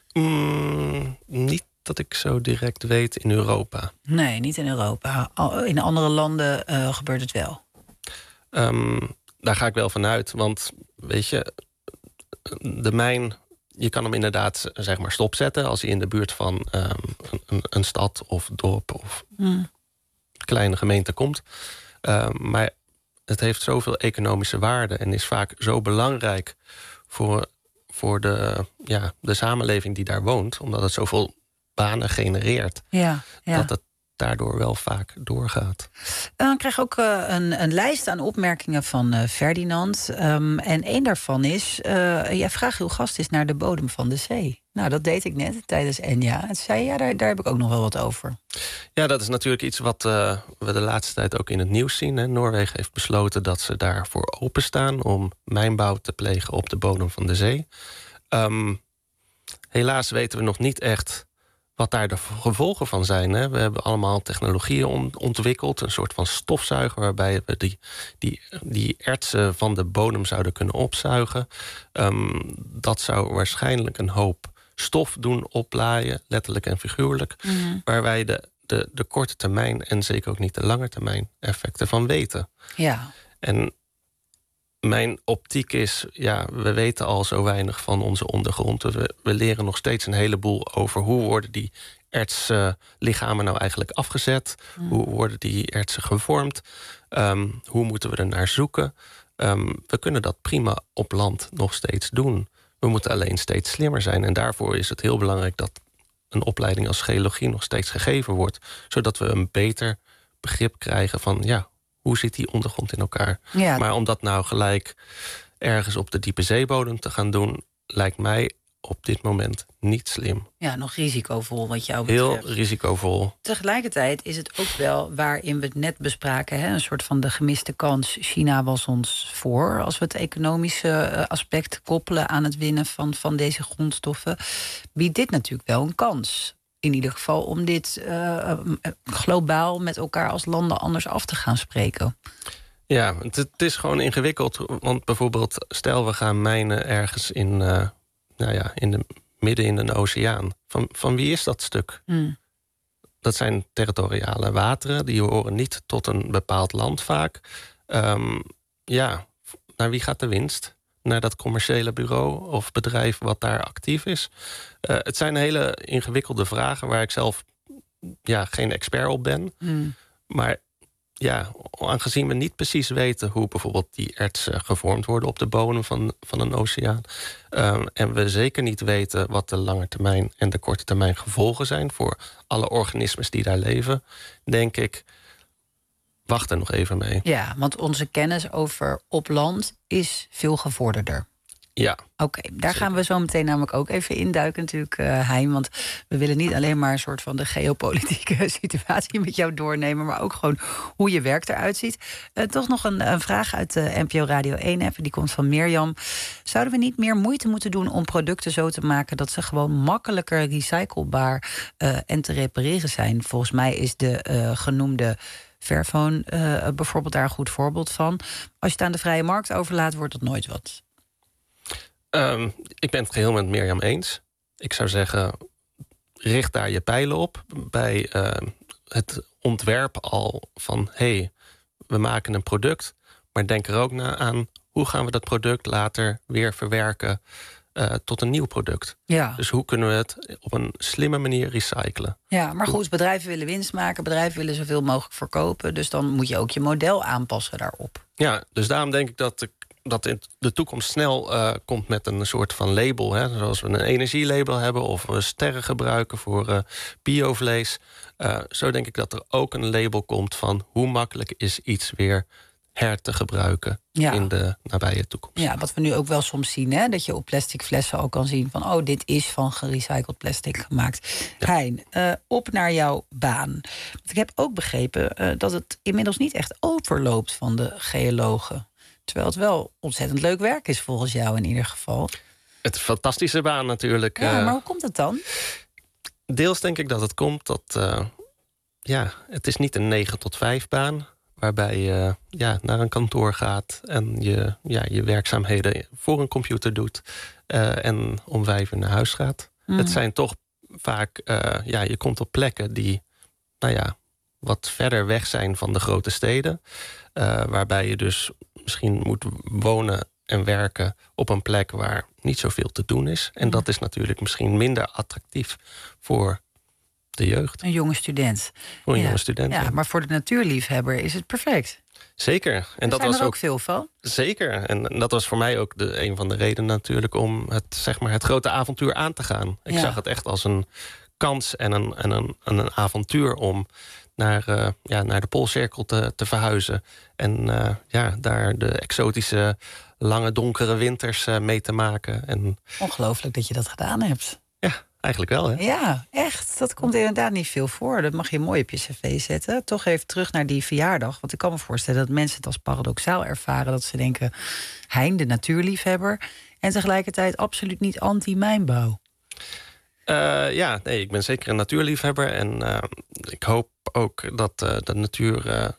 Niet dat ik zo direct weet in Europa. Nee, niet in Europa. In andere landen gebeurt het wel. Daar ga ik wel van uit. Want weet je, de mijn, je kan hem inderdaad zeg maar stopzetten als hij in de buurt van een stad of dorp of kleine gemeente komt. Maar het heeft zoveel economische waarde en is vaak zo belangrijk voor de samenleving die daar woont, omdat het zoveel banen genereert. Dat het daardoor wel vaak doorgaat. Ik krijg ook een lijst aan opmerkingen van Ferdinand. En één daarvan is, jij vraagt uw gast eens naar de bodem van de zee. Nou, dat deed ik net tijdens Enya. En zei, daar heb ik ook nog wel wat over. Ja, dat is natuurlijk iets wat we de laatste tijd ook in het nieuws zien. Hè. Noorwegen heeft besloten dat ze daarvoor openstaan om mijnbouw te plegen op de bodem van de zee. Helaas weten we nog niet echt wat daar de gevolgen van zijn. Hè. We hebben allemaal technologieën ontwikkeld. Een soort van stofzuiger waarbij we die ertsen van de bodem zouden kunnen opzuigen. Dat zou waarschijnlijk een hoop stof doen oplaaien, letterlijk en figuurlijk. Waar wij de korte termijn en zeker ook niet de lange termijn effecten van weten. Ja. En mijn optiek is, we weten al zo weinig van onze ondergrond. We leren nog steeds een heleboel over hoe worden die ertslichamen nou eigenlijk afgezet. Hoe worden die ertsen gevormd? Hoe moeten we er naar zoeken? We kunnen dat prima op land nog steeds doen. We moeten alleen steeds slimmer zijn. En daarvoor is het heel belangrijk dat een opleiding als geologie nog steeds gegeven wordt. Zodat we een beter begrip krijgen van hoe zit die ondergrond in elkaar? Ja. Maar om dat nou gelijk ergens op de diepe zeebodem te gaan doen, lijkt mij op dit moment niet slim. Ja, nog risicovol wat jou betreft. Heel risicovol. Tegelijkertijd is het ook wel waarin we het net bespraken, hè, een soort van de gemiste kans. China was ons voor, als we het economische aspect koppelen aan het winnen van deze grondstoffen, biedt dit natuurlijk wel een kans. In ieder geval om dit globaal met elkaar als landen anders af te gaan spreken. Ja, het is gewoon ingewikkeld. Want bijvoorbeeld, stel we gaan mijnen ergens midden in een oceaan. Van wie is dat stuk? Dat zijn territoriale wateren. Die horen niet tot een bepaald land vaak. Naar wie gaat de winst? Naar dat commerciële bureau of bedrijf wat daar actief is? Het zijn hele ingewikkelde vragen waar ik zelf geen expert op ben. Maar aangezien we niet precies weten hoe bijvoorbeeld die ertsen gevormd worden op de bodem van een oceaan, en we zeker niet weten wat de lange termijn en de korte termijn gevolgen zijn voor alle organismes die daar leven, denk ik, wacht er nog even mee. Ja, want onze kennis over op land is veel gevorderder. Ja. Oké, daar gaan we zo meteen namelijk ook even induiken natuurlijk, Hein. Want we willen niet alleen maar een soort van de geopolitieke situatie met jou doornemen, maar ook gewoon hoe je werk eruit ziet. Toch nog een vraag uit de NPO Radio 1-app, die komt van Mirjam. Zouden we niet meer moeite moeten doen om producten zo te maken dat ze gewoon makkelijker recyclebaar en te repareren zijn? Volgens mij is de genoemde Fairphone bijvoorbeeld daar een goed voorbeeld van. Als je het aan de vrije markt overlaat, wordt dat nooit wat. Ik ben het geheel met Mirjam eens. Ik zou zeggen, richt daar je pijlen op. Bij het ontwerp al van, we maken een product, maar denk er ook aan, hoe gaan we dat product later weer verwerken tot een nieuw product? Ja. Dus hoe kunnen we het op een slimme manier recyclen? Ja, maar goed, bedrijven willen winst maken, bedrijven willen zoveel mogelijk verkopen, dus dan moet je ook je model aanpassen daarop. Ja, dus daarom denk ik dat in de toekomst snel komt met een soort van label. Hè, zoals we een energielabel hebben of we sterren gebruiken voor biovlees. Zo denk ik dat er ook een label komt van hoe makkelijk is iets weer te gebruiken in de nabije toekomst. Ja, wat we nu ook wel soms zien, hè, dat je op plastic flessen ook kan zien van, dit is van gerecycled plastic gemaakt. Ja. Hein, op naar jouw baan. Want ik heb ook begrepen dat het inmiddels niet echt overloopt van de geologen. Terwijl het wel ontzettend leuk werk is volgens jou in ieder geval. Het is een fantastische baan natuurlijk. Ja, maar hoe komt het dan? Deels denk ik dat het komt dat het is niet een 9 tot 5 baan, waarbij je naar een kantoor gaat en je werkzaamheden voor een computer doet en om 5 uur naar huis gaat. Het zijn toch vaak, je komt op plekken die wat verder weg zijn van de grote steden, waarbij je dus misschien moet wonen en werken op een plek waar niet zoveel te doen is. En dat is natuurlijk misschien minder attractief voor de jeugd. Een jonge student. Voor een jonge student. Ja, maar voor de natuurliefhebber is het perfect. Zeker. En dat was er ook veel van? Zeker. En dat was voor mij ook een van de redenen natuurlijk om het grote avontuur aan te gaan. Ik zag het echt als een kans en een avontuur om naar de Poolcirkel te verhuizen. En daar de exotische, lange, donkere winters mee te maken. En ongelooflijk dat je dat gedaan hebt. Ja, eigenlijk wel, hè? Ja, echt. Dat komt inderdaad niet veel voor. Dat mag je mooi op je cv zetten. Toch even terug naar die verjaardag. Want ik kan me voorstellen dat mensen het als paradoxaal ervaren. Dat ze denken, Hein, de natuurliefhebber. En tegelijkertijd absoluut niet anti-mijnbouw. Ik ben zeker een natuurliefhebber. En ik hoop ook dat de natuur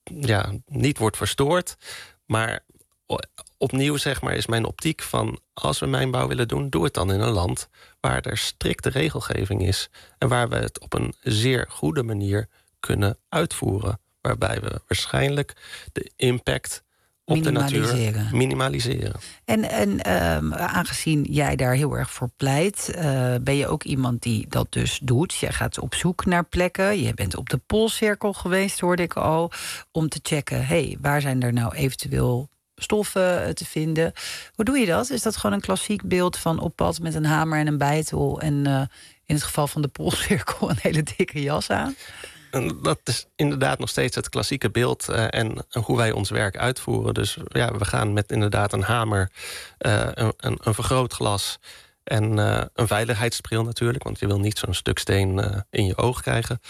niet wordt verstoord. Maar opnieuw is mijn optiek van... als we mijnbouw willen doen, doe het dan in een land... waar er strikte regelgeving is. En waar we het op een zeer goede manier kunnen uitvoeren. Waarbij we waarschijnlijk de impact op de natuur minimaliseren. En aangezien jij daar heel erg voor pleit... ben je ook iemand die dat dus doet. Jij gaat op zoek naar plekken. Je bent op de Poolcirkel geweest, hoorde ik al... om te checken, waar zijn er nou eventueel stoffen te vinden? Hoe doe je dat? Is dat gewoon een klassiek beeld van op pad met een hamer en een beitel... en in het geval van de Poolcirkel een hele dikke jas aan? Dat is inderdaad nog steeds het klassieke beeld en hoe wij ons werk uitvoeren. Dus we gaan met inderdaad een hamer, een vergrootglas en een veiligheidsbril natuurlijk. Want je wil niet zo'n stuk steen in je oog krijgen.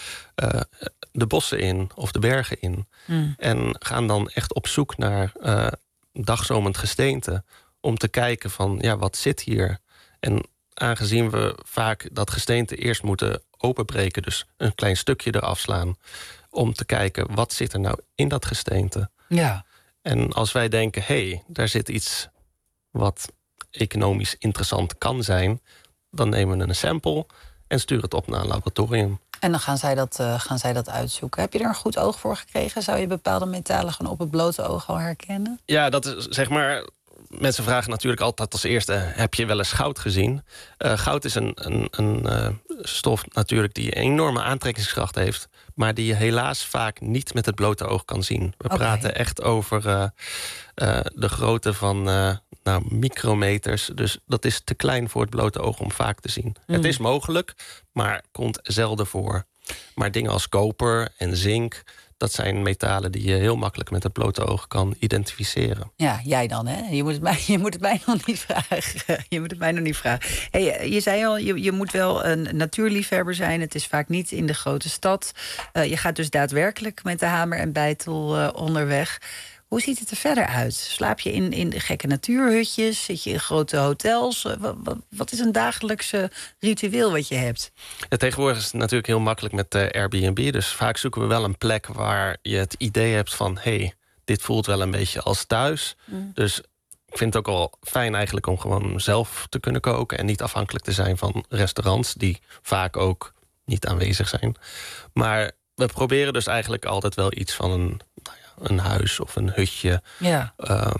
De bossen in of de bergen in. En gaan dan echt op zoek naar dagzomend gesteente. Om te kijken van, wat zit hier? En aangezien we vaak dat gesteente eerst moeten openbreken... dus een klein stukje eraf slaan... om te kijken, wat zit er nou in dat gesteente? Ja. En als wij denken, daar zit iets... wat economisch interessant kan zijn... dan nemen we een sample en sturen het op naar een laboratorium. En dan gaan zij dat uitzoeken. Heb je er een goed oog voor gekregen? Zou je bepaalde metalen gewoon op het blote oog al herkennen? Ja, dat is mensen vragen natuurlijk altijd als eerste... heb je wel eens goud gezien? Goud is een stof natuurlijk die een enorme aantrekkingskracht heeft... maar die je helaas vaak niet met het blote oog kan zien. We praten echt over de grootte van micrometers. Dus dat is te klein voor het blote oog om vaak te zien. Het is mogelijk, maar komt zelden voor. Maar dingen als koper en zink... dat zijn metalen die je heel makkelijk met het blote oog kan identificeren. Ja, jij dan, hè? Je moet het mij nog niet vragen. Je moet het mij nog niet vragen. Je zei al, je moet wel een natuurliefhebber zijn. Het is vaak niet in de grote stad. Je gaat dus daadwerkelijk met de hamer en beitel onderweg. Hoe ziet het er verder uit? Slaap je in de gekke natuurhutjes? Zit je in grote hotels? Wat is een dagelijkse ritueel wat je hebt? Ja, tegenwoordig is het natuurlijk heel makkelijk met Airbnb. Dus vaak zoeken we wel een plek waar je het idee hebt van... dit voelt wel een beetje als thuis. Dus ik vind het ook wel fijn eigenlijk om gewoon zelf te kunnen koken... en niet afhankelijk te zijn van restaurants... die vaak ook niet aanwezig zijn. Maar we proberen dus eigenlijk altijd wel iets van een huis of een hutje. Ja.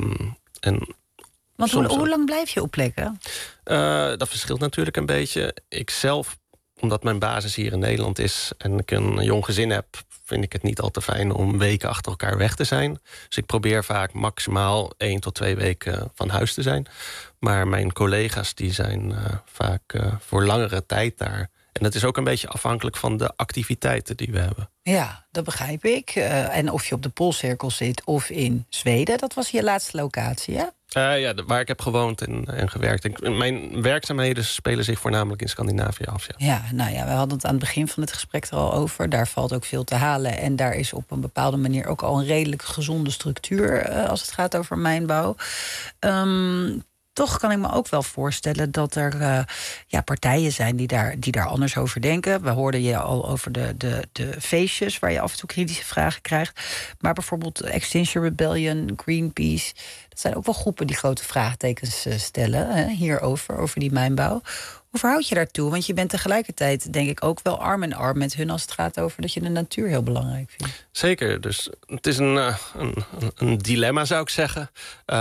Want hoe lang blijf je op plekken? Dat verschilt natuurlijk een beetje. Ik zelf, omdat mijn basis hier in Nederland is... en ik een jong gezin heb... vind ik het niet al te fijn om weken achter elkaar weg te zijn. Dus ik probeer vaak maximaal 1 tot 2 weken van huis te zijn. Maar mijn collega's die zijn vaak voor langere tijd daar... En dat is ook een beetje afhankelijk van de activiteiten die we hebben. Ja, dat begrijp ik. En of je op de Poolcirkel zit of in Zweden, dat was je laatste locatie, hè? Waar ik heb gewoond en gewerkt. Mijn werkzaamheden spelen zich voornamelijk in Scandinavië af. Ja, we hadden het aan het begin van het gesprek er al over. Daar valt ook veel te halen. En daar is op een bepaalde manier ook al een redelijk gezonde structuur... als het gaat over mijnbouw. Toch kan ik me ook wel voorstellen dat er partijen zijn die daar anders over denken. We hoorden je al over de feestjes waar je af en toe kritische vragen krijgt. Maar bijvoorbeeld Extinction Rebellion, Greenpeace... dat zijn ook wel groepen die grote vraagtekens stellen hierover, over die mijnbouw. Hoe verhoud je daartoe? Want je bent tegelijkertijd, denk ik, ook wel arm in arm met hun... als het gaat over dat je de natuur heel belangrijk vindt. Zeker, dus het is een dilemma, zou ik zeggen...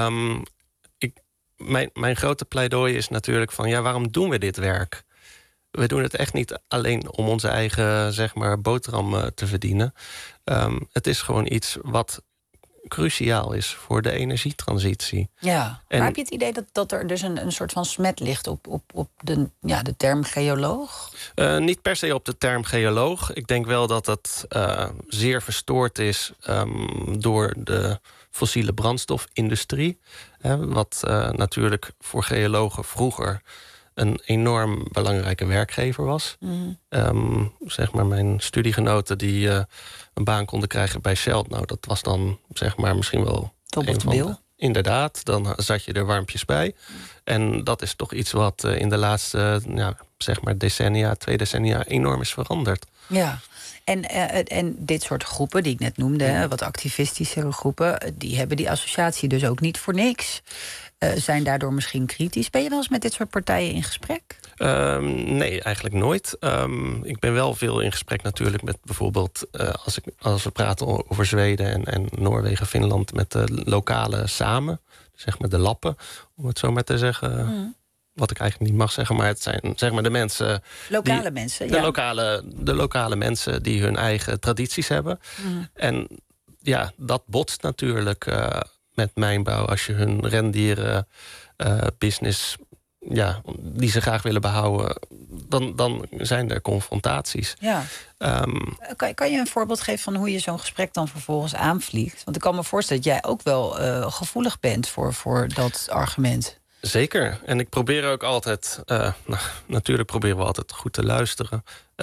Mijn grote pleidooi is natuurlijk van... waarom doen we dit werk? We doen het echt niet alleen om onze eigen boterham te verdienen. Het is gewoon iets wat cruciaal is voor de energietransitie. Ja, maar heb je het idee dat er dus een soort van smet ligt op de term geoloog? Niet per se op de term geoloog. Ik denk wel dat dat zeer verstoord is door de fossiele brandstofindustrie. Wat natuurlijk voor geologen vroeger een enorm belangrijke werkgever was. Mijn studiegenoten die een baan konden krijgen bij Shell... dat was dan misschien wel top of the bill. inderdaad, dan zat je er warmpjes bij. En dat is toch iets wat in de laatste, zeg maar 2 decennia enorm is veranderd. Ja, en dit soort groepen die ik net noemde, wat activistischere groepen, die hebben die associatie dus ook niet voor niks. Zijn daardoor misschien kritisch. Ben je wel eens met dit soort partijen in gesprek? Nee, eigenlijk nooit. Ik ben wel veel in gesprek natuurlijk met bijvoorbeeld, als we praten over Zweden en Noorwegen, Finland, met de lokale samen, zeg maar de lappen, om het zo maar te zeggen. Wat ik eigenlijk niet mag zeggen, maar het zijn zeg maar de mensen. Lokale mensen, de lokale mensen die hun eigen tradities hebben. En ja, dat botst natuurlijk met mijnbouw. Als je hun rendieren business, die ze graag willen behouden, dan zijn er confrontaties. Ja. Kan je een voorbeeld geven van hoe je zo'n gesprek dan vervolgens aanvliegt? Want ik kan me voorstellen dat jij ook wel gevoelig bent voor dat argument. Zeker. En ik probeer ook altijd, natuurlijk proberen we altijd goed te luisteren.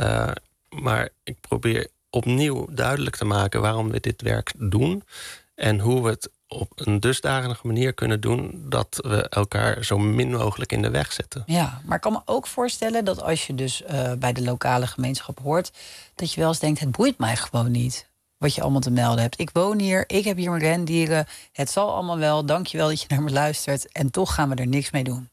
Maar ik probeer opnieuw duidelijk te maken waarom we dit werk doen. En hoe we het op een dusdanige manier kunnen doen dat we elkaar zo min mogelijk in de weg zetten. Ja, maar ik kan me ook voorstellen dat als je dus bij de lokale gemeenschap hoort, dat je wel eens denkt, het boeit mij gewoon niet wat je allemaal te melden hebt. Ik woon hier, ik heb hier mijn rendieren, het zal allemaal wel, dankjewel dat je naar me luistert, en toch gaan we er niks mee doen.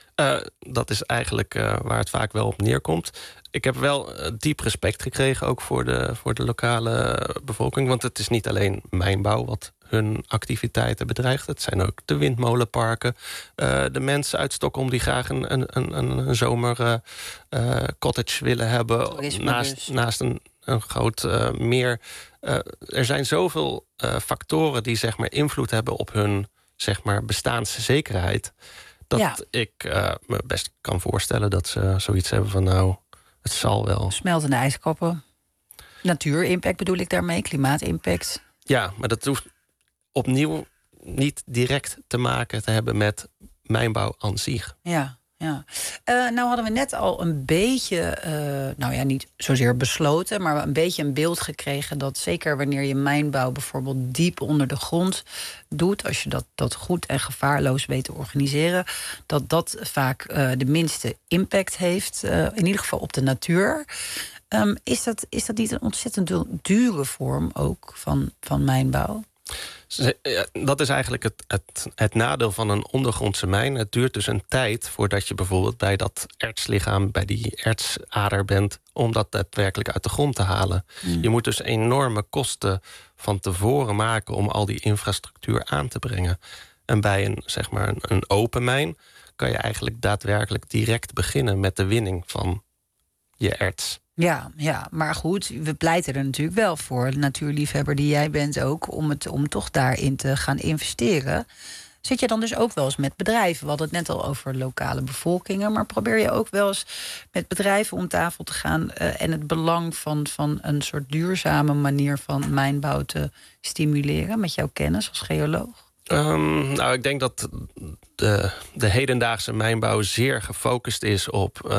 Dat is eigenlijk waar het vaak wel op neerkomt. Ik heb wel diep respect gekregen ook voor de lokale bevolking. Want het is niet alleen mijnbouw wat hun activiteiten bedreigt. Het zijn ook de windmolenparken. De mensen uit Stockholm die graag een zomer cottage willen hebben. Naast een groot meer. Er zijn zoveel factoren die zeg maar invloed hebben op hun zeg maar bestaanszekerheid. Dat ik me best kan voorstellen dat ze zoiets hebben van nou, het zal wel. Smeltende ijskappen. Natuurimpact bedoel ik daarmee, klimaatimpact. Ja, maar dat hoeft opnieuw niet direct te maken te hebben met mijnbouw aan zich. Ja. Nou hadden we net al een beetje, niet zozeer besloten, maar een beetje een beeld gekregen dat zeker wanneer je mijnbouw bijvoorbeeld diep onder de grond doet, als je dat goed en gevaarloos weet te organiseren, dat vaak de minste impact heeft, in ieder geval op de natuur. Is dat niet een ontzettend dure vorm ook van mijnbouw? Dat is eigenlijk het nadeel van een ondergrondse mijn. Het duurt dus een tijd voordat je bijvoorbeeld bij dat ertslichaam, bij die ertsader bent, om dat daadwerkelijk uit de grond te halen. Je moet dus enorme kosten van tevoren maken om al die infrastructuur aan te brengen. En bij een open mijn kan je eigenlijk daadwerkelijk direct beginnen met de winning van je erts. Ja, maar goed, we pleiten er natuurlijk wel voor, de natuurliefhebber die jij bent ook, om toch daarin te gaan investeren. Zit je dan dus ook wel eens met bedrijven? We hadden het net al over lokale bevolkingen, maar probeer je ook wel eens met bedrijven om tafel te gaan en het belang van een soort duurzame manier van mijnbouw te stimuleren met jouw kennis als geoloog? Ik denk dat de hedendaagse mijnbouw zeer gefocust is op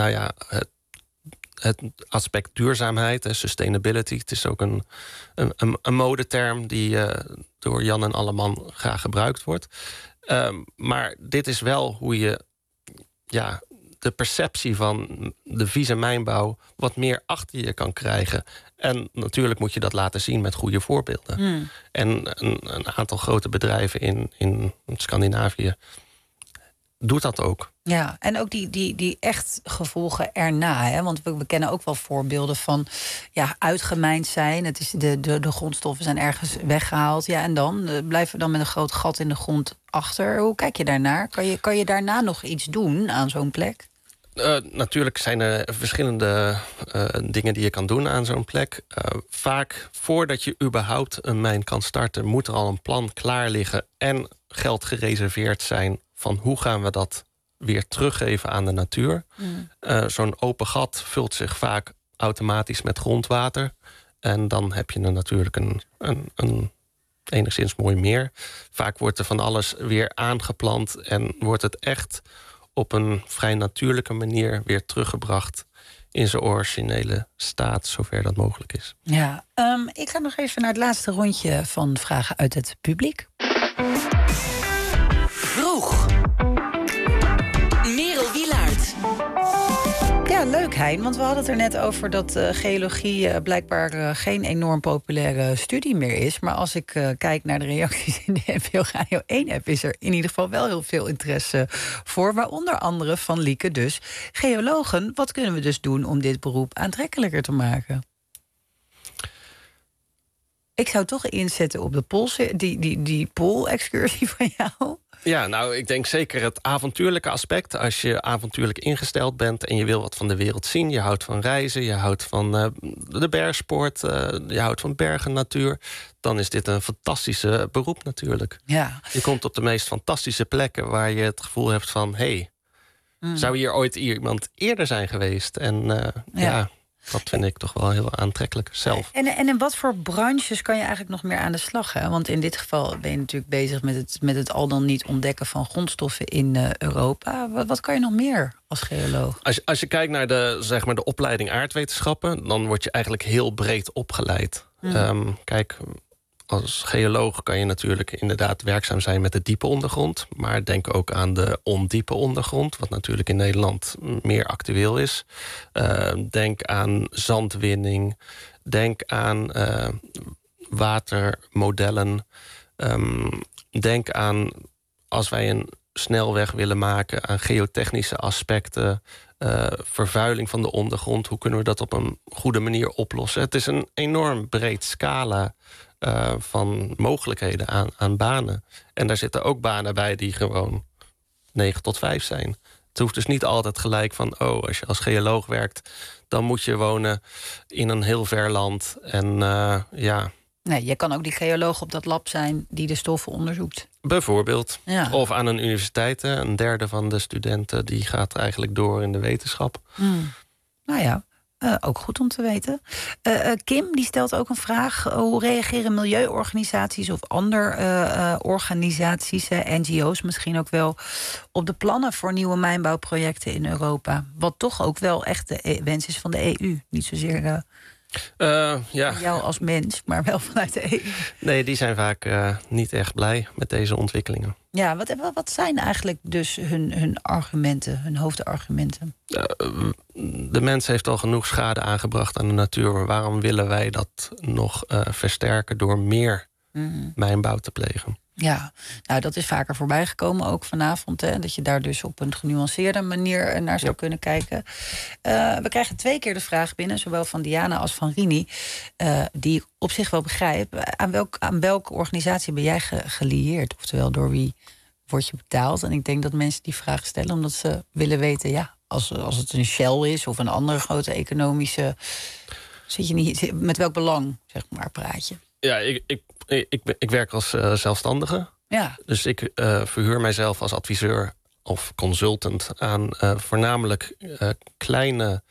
het aspect duurzaamheid, sustainability. Het is ook een modeterm die door Jan en Alleman graag gebruikt wordt. Maar dit is wel hoe je de perceptie van de vieze mijnbouw wat meer achter je kan krijgen. En natuurlijk moet je dat laten zien met goede voorbeelden. En een aantal grote bedrijven in Scandinavië doet dat ook. Ja, en ook die echt gevolgen erna. Hè? Want we kennen ook wel voorbeelden van uitgemijnd zijn. Het is de grondstoffen zijn ergens weggehaald. Ja, en dan blijven we dan met een groot gat in de grond achter. Hoe kijk je daarnaar? Kan je daarna nog iets doen aan zo'n plek? Natuurlijk zijn er verschillende dingen die je kan doen aan zo'n plek. Vaak voordat je überhaupt een mijn kan starten, moet er al een plan klaar liggen en geld gereserveerd zijn van hoe gaan we dat weer teruggeven aan de natuur. Zo'n open gat vult zich vaak automatisch met grondwater. En dan heb je er natuurlijk een enigszins mooi meer. Vaak wordt er van alles weer aangeplant en wordt het echt op een vrij natuurlijke manier weer teruggebracht in zijn originele staat, zover dat mogelijk is. Ja, ik ga nog even naar het laatste rondje van vragen uit het publiek. Hein. Want we hadden het er net over dat geologie blijkbaar geen enorm populaire studie meer is. Maar als ik kijk naar de reacties in de NPO Radio 1-app... is er in ieder geval wel heel veel interesse voor. Waaronder andere van Lieke dus. Geologen, wat kunnen we dus doen om dit beroep aantrekkelijker te maken? Ik zou toch inzetten op de die pool-excursie van jou. Ja, nou, ik denk zeker het avontuurlijke aspect. Als je avontuurlijk ingesteld bent en je wil wat van de wereld zien... je houdt van reizen, je houdt van de bergsport... je houdt van bergen, natuur... dan is dit een fantastische beroep natuurlijk. Ja. Je komt op de meest fantastische plekken... waar je het gevoel hebt van... zou hier ooit iemand eerder zijn geweest? En ja, dat vind ik toch wel heel aantrekkelijk zelf. En in wat voor branches kan je eigenlijk nog meer aan de slag? Hè? Want in dit geval ben je natuurlijk bezig met het al dan niet ontdekken van grondstoffen in Europa. Wat kan je nog meer als geoloog? Als je kijkt naar de opleiding aardwetenschappen... dan word je eigenlijk heel breed opgeleid. Kijk, als geoloog kan je natuurlijk inderdaad werkzaam zijn met de diepe ondergrond. Maar denk ook aan de ondiepe ondergrond, wat natuurlijk in Nederland meer actueel is. Denk aan zandwinning. Denk aan watermodellen. Denk aan, als wij een snelweg willen maken, aan geotechnische aspecten. Vervuiling van de ondergrond. Hoe kunnen we dat op een goede manier oplossen? Het is een enorm breed scala van mogelijkheden aan banen. En daar zitten ook banen bij die gewoon 9 tot 5 zijn. Het hoeft dus niet altijd gelijk van... als je als geoloog werkt, dan moet je wonen in een heel ver land. En Nee, je kan ook die geoloog op dat lab zijn die de stoffen onderzoekt. Bijvoorbeeld. Ja. Of aan een universiteit. Een derde van de studenten die gaat eigenlijk door in de wetenschap. Nou ja. Ook goed om te weten. Kim die stelt ook een vraag. Hoe reageren milieuorganisaties of andere organisaties, NGO's misschien ook wel, op de plannen voor nieuwe mijnbouwprojecten in Europa? Wat toch ook wel echt de wens is van de EU. Niet zozeer jou als mens, maar wel vanuit de EU. Nee, die zijn vaak niet echt blij met deze ontwikkelingen. Ja, wat zijn eigenlijk dus hun argumenten, hun hoofdargumenten? De mens heeft al genoeg schade aangebracht aan de natuur. Maar waarom willen wij dat nog versterken door meer mijnbouw te plegen? Ja, nou dat is vaker voorbij gekomen ook vanavond. Hè, dat je daar dus op een genuanceerde manier naar zou kunnen kijken. We krijgen 2 keer de vraag binnen, zowel van Diana als van Rini, die ik op zich wel begrijp. Aan welke organisatie ben jij gelieerd? Oftewel, door wie word je betaald? En ik denk dat mensen die vraag stellen omdat ze willen weten, ja, als het een Shell is of een andere grote economische, zit je niet, met welk belang, zeg maar, praat je? Ja, ik werk als zelfstandige. Ja. Dus ik verhuur mijzelf als adviseur of consultant aan voornamelijk kleine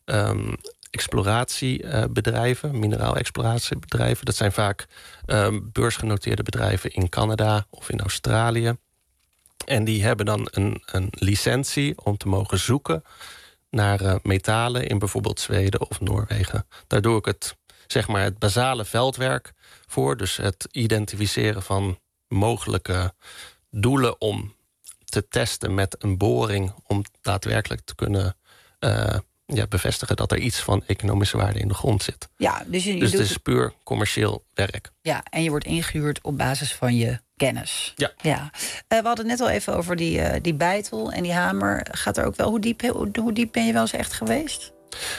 exploratiebedrijven, mineraalexploratiebedrijven. Dat zijn vaak beursgenoteerde bedrijven in Canada of in Australië. En die hebben dan een licentie om te mogen zoeken naar metalen in bijvoorbeeld Zweden of Noorwegen. Daar doe ik het basale veldwerk voor. Dus het identificeren van mogelijke doelen om te testen met een boring, om daadwerkelijk te kunnen bevestigen dat er iets van economische waarde in de grond zit. Ja, dus het is puur commercieel werk. Ja, en je wordt ingehuurd op basis van je kennis. Ja. We hadden het net al even over die beitel en die hamer. Gaat er ook wel, hoe diep ben je wel eens echt geweest?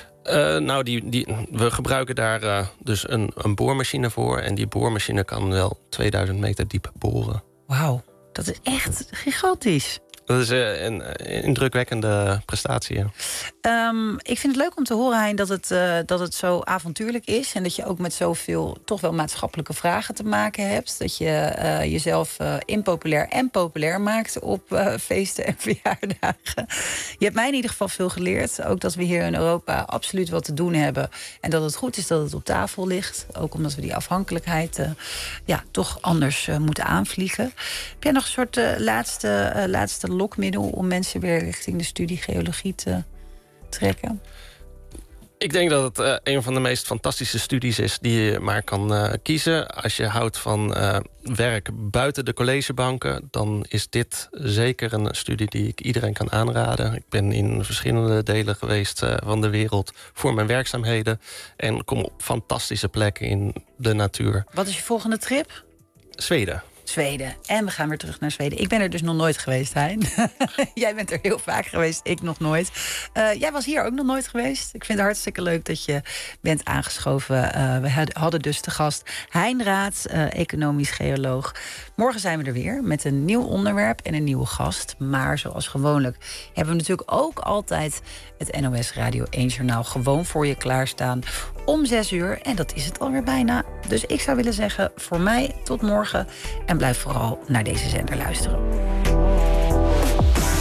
We gebruiken daar dus een boormachine voor. En die boormachine kan wel 2000 meter diep boren. Wauw, dat is echt gigantisch. Dat is een indrukwekkende prestatie. Ja. Ik vind het leuk om te horen, Hein, dat het zo avontuurlijk is. En dat je ook met zoveel toch wel maatschappelijke vragen te maken hebt. Dat je jezelf impopulair en populair maakt op feesten en verjaardagen. Je hebt mij in ieder geval veel geleerd. Ook dat we hier in Europa absoluut wat te doen hebben. En dat het goed is dat het op tafel ligt. Ook omdat we die afhankelijkheid toch anders moeten aanvliegen. Heb jij nog een soort laatste lokmiddel om mensen weer richting de studie geologie te trekken? Ik denk dat het een van de meest fantastische studies is die je maar kan kiezen. Als je houdt van werk buiten de collegebanken, dan is dit zeker een studie die ik iedereen kan aanraden. Ik ben in verschillende delen geweest van de wereld voor mijn werkzaamheden en kom op fantastische plekken in de natuur. Wat is je volgende trip? Zweden. Zweden. En we gaan weer terug naar Zweden. Ik ben er dus nog nooit geweest, Hein. Jij bent er heel vaak geweest, ik nog nooit. Jij was hier ook nog nooit geweest. Ik vind het hartstikke leuk dat je bent aangeschoven. We hadden dus te gast Hein Raats, economisch geoloog. Morgen zijn we er weer met een nieuw onderwerp en een nieuwe gast. Maar zoals gewoonlijk hebben we natuurlijk ook altijd het NOS Radio 1 Journaal gewoon voor je klaarstaan om 6 uur. En dat is het alweer bijna. Dus ik zou willen zeggen, voor mij tot morgen. En blijf vooral naar deze zender luisteren.